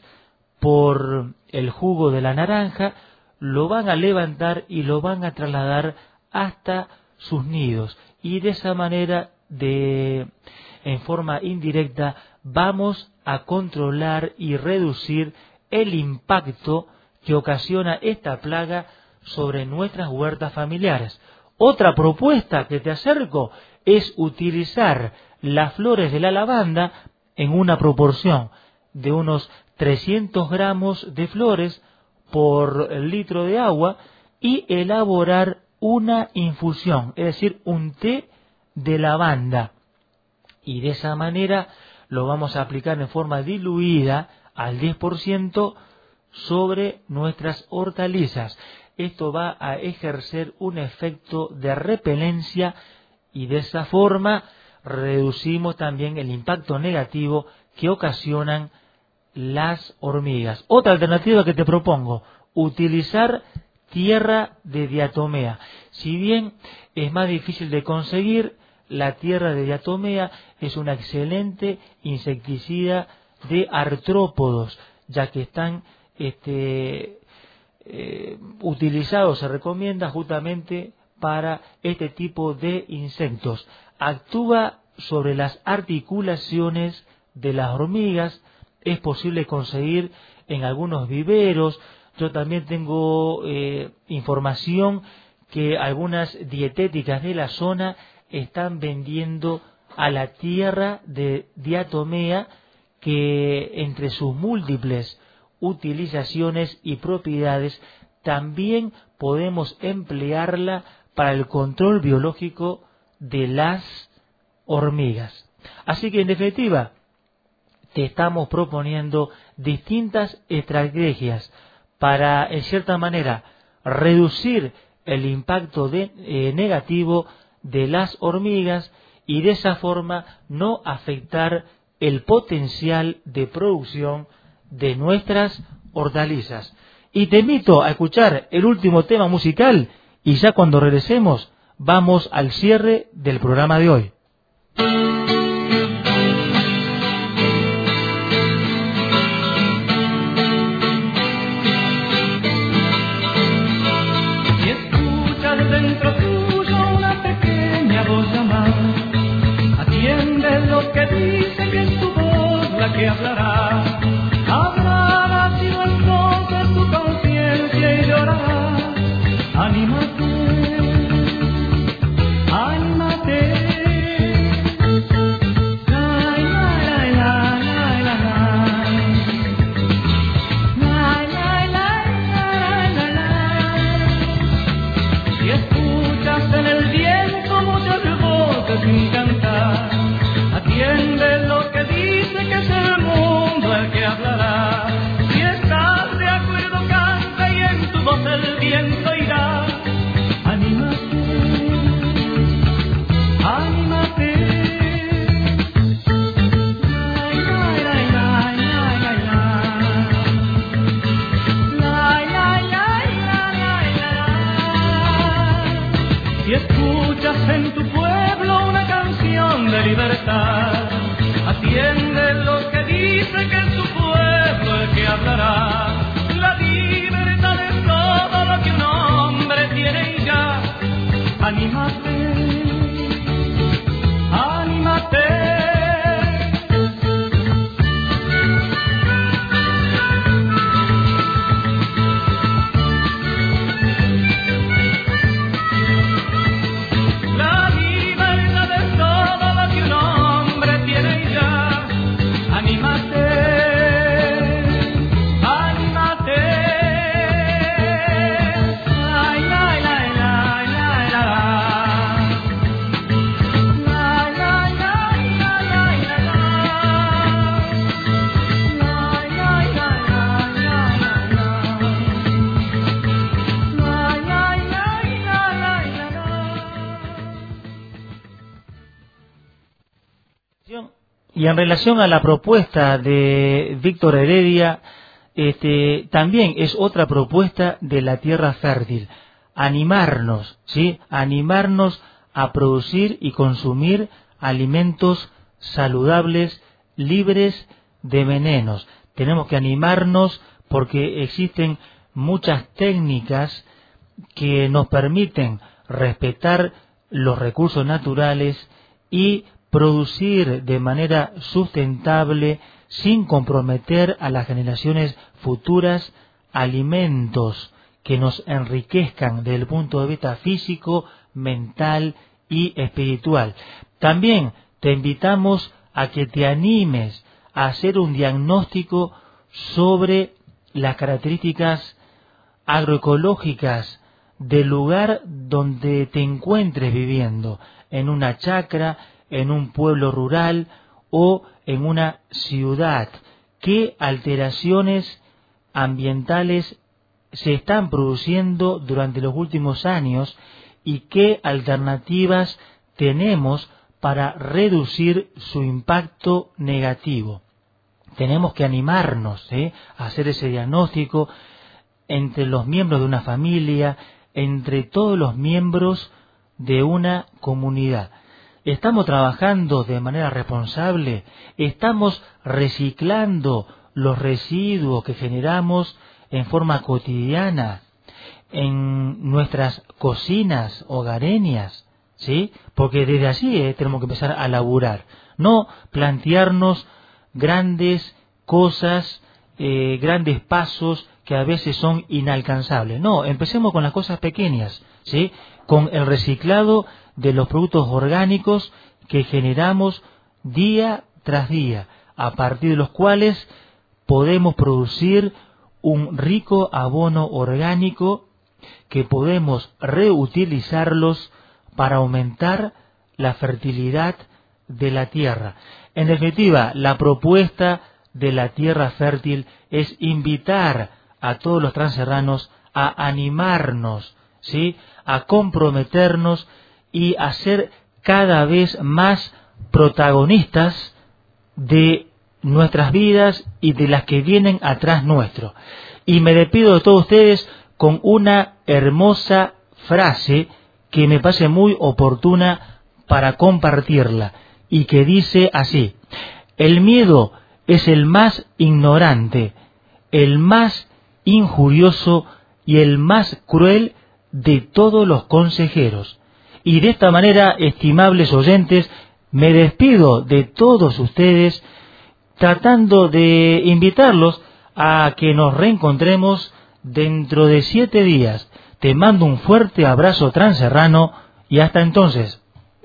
por el jugo de la naranja, lo van a levantar y lo van a trasladar hasta sus nidos, y de esa manera, de en forma indirecta, vamos a controlar y reducir el impacto que ocasiona esta plaga sobre nuestras huertas familiares. Otra propuesta que te acerco es utilizar las flores de la lavanda en una proporción de unos trescientos gramos de flores por litro de agua y elaborar una infusión, es decir, un té de lavanda. Y de esa manera lo vamos a aplicar en forma diluida al diez por ciento sobre nuestras hortalizas. Esto va a ejercer un efecto de repelencia y de esa forma reducimos también el impacto negativo que ocasionan las hormigas. Otra alternativa que te propongo, utilizar tierra de diatomea. Si bien es más difícil de conseguir, la tierra de diatomea es una excelente insecticida de artrópodos, ya que están este, eh, utilizados, se recomienda justamente para este tipo de insectos. Actúa sobre las articulaciones de las hormigas, es posible conseguir en algunos viveros. Yo también tengo eh, información que algunas dietéticas de la zona están vendiendo a la tierra de diatomea, que entre sus múltiples utilizaciones y propiedades también podemos emplearla para el control biológico de las hormigas. Así que en definitiva, te estamos proponiendo distintas estrategias para, en cierta manera, reducir el impacto de, eh, negativo de las hormigas y de esa forma no afectar el potencial de producción de nuestras hortalizas. Y te invito a escuchar el último tema musical y ya cuando regresemos vamos al cierre del programa de hoy. Si escuchas dentro tuyo una pequeña voz llamar, atiende lo que dice que es tu voz la que hablará. Hablará si no entonces tu conciencia y llorará. Anímate, anímate. La, la, la, la, la, la, la. La, la, la, la, la, la. Si escuchas en el viento muchas voces sin cantar, atiende lo que dice que es el mundo el que hablará. Si estás de acuerdo, canta y en tu voz el viento irá. Anímate, anímate. La, la, la, la, la, la. La, la, la, la, la, la. Si escuchas en tu pueblo una canción de libertad, atiende lo que dice que es tu pueblo el que hablará. La libertad es todo lo que un hombre tiene y ya. Anímate, anímate. La libertad es todo lo que un hombre tiene y ya. Anímate, anímate. Ay, ay, ay, ay, ay, ay. Ay, ay, ay, ay, ay, ay. Ay, ay, ay, ay, ay, ay. Ay, ay, ay, ay, ay, ay. Y en relación a la propuesta de Víctor Heredia, este, también es otra propuesta de la tierra fértil, animarnos, ¿sí? Animarnos a producir y consumir alimentos saludables, libres de venenos. Tenemos que animarnos porque existen muchas técnicas que nos permiten respetar los recursos naturales y producir de manera sustentable, sin comprometer a las generaciones futuras, alimentos que nos enriquezcan desde el punto de vista físico, mental y espiritual. También te invitamos a que te animes a hacer un diagnóstico sobre las características agroecológicas del lugar donde te encuentres viviendo, en una chacra, en un pueblo rural o en una ciudad. ¿Qué alteraciones ambientales se están produciendo durante los últimos años y qué alternativas tenemos para reducir su impacto negativo? Tenemos que animarnos ¿eh? a hacer ese diagnóstico entre los miembros de una familia, entre todos los miembros de una comunidad. ¿Estamos trabajando de manera responsable? ¿Estamos reciclando los residuos que generamos en forma cotidiana en nuestras cocinas hogareñas? ¿Sí? Porque desde allí eh, tenemos que empezar a laburar, no plantearnos grandes cosas, eh, grandes pasos que a veces son inalcanzables. No, empecemos con las cosas pequeñas, ¿sí? Con el reciclado de los productos orgánicos que generamos día tras día. a partir de los cuales podemos producir un rico abono orgánico que podemos reutilizarlos para aumentar la fertilidad de la tierra. En definitiva, la propuesta de la tierra fértil es invitar a todos los transerranos a animarnos, ¿sí?, a comprometernos y a ser cada vez más protagonistas de nuestras vidas y de las que vienen atrás nuestro. Y me despido de todos ustedes con una hermosa frase que me parece muy oportuna para compartirla y que dice así: el miedo es el más ignorante, el más injurioso y el más cruel de todos los consejeros. Y de esta manera, estimables oyentes, me despido de todos ustedes, tratando de invitarlos a que nos reencontremos dentro de siete días. Te mando un fuerte abrazo transerrano y hasta entonces.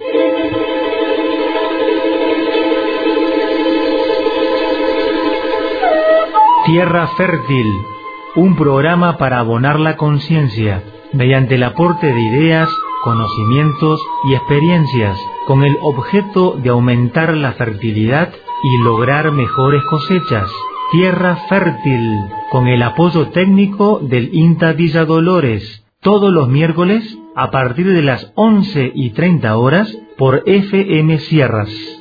Tierra Fértil, un programa para abonar la conciencia, mediante el aporte de ideas, conocimientos y experiencias, con el objeto de aumentar la fertilidad y lograr mejores cosechas. Tierra Fértil, con el apoyo técnico del INTA Villa Dolores, todos los miércoles a partir de las once y treinta horas por F M Sierras.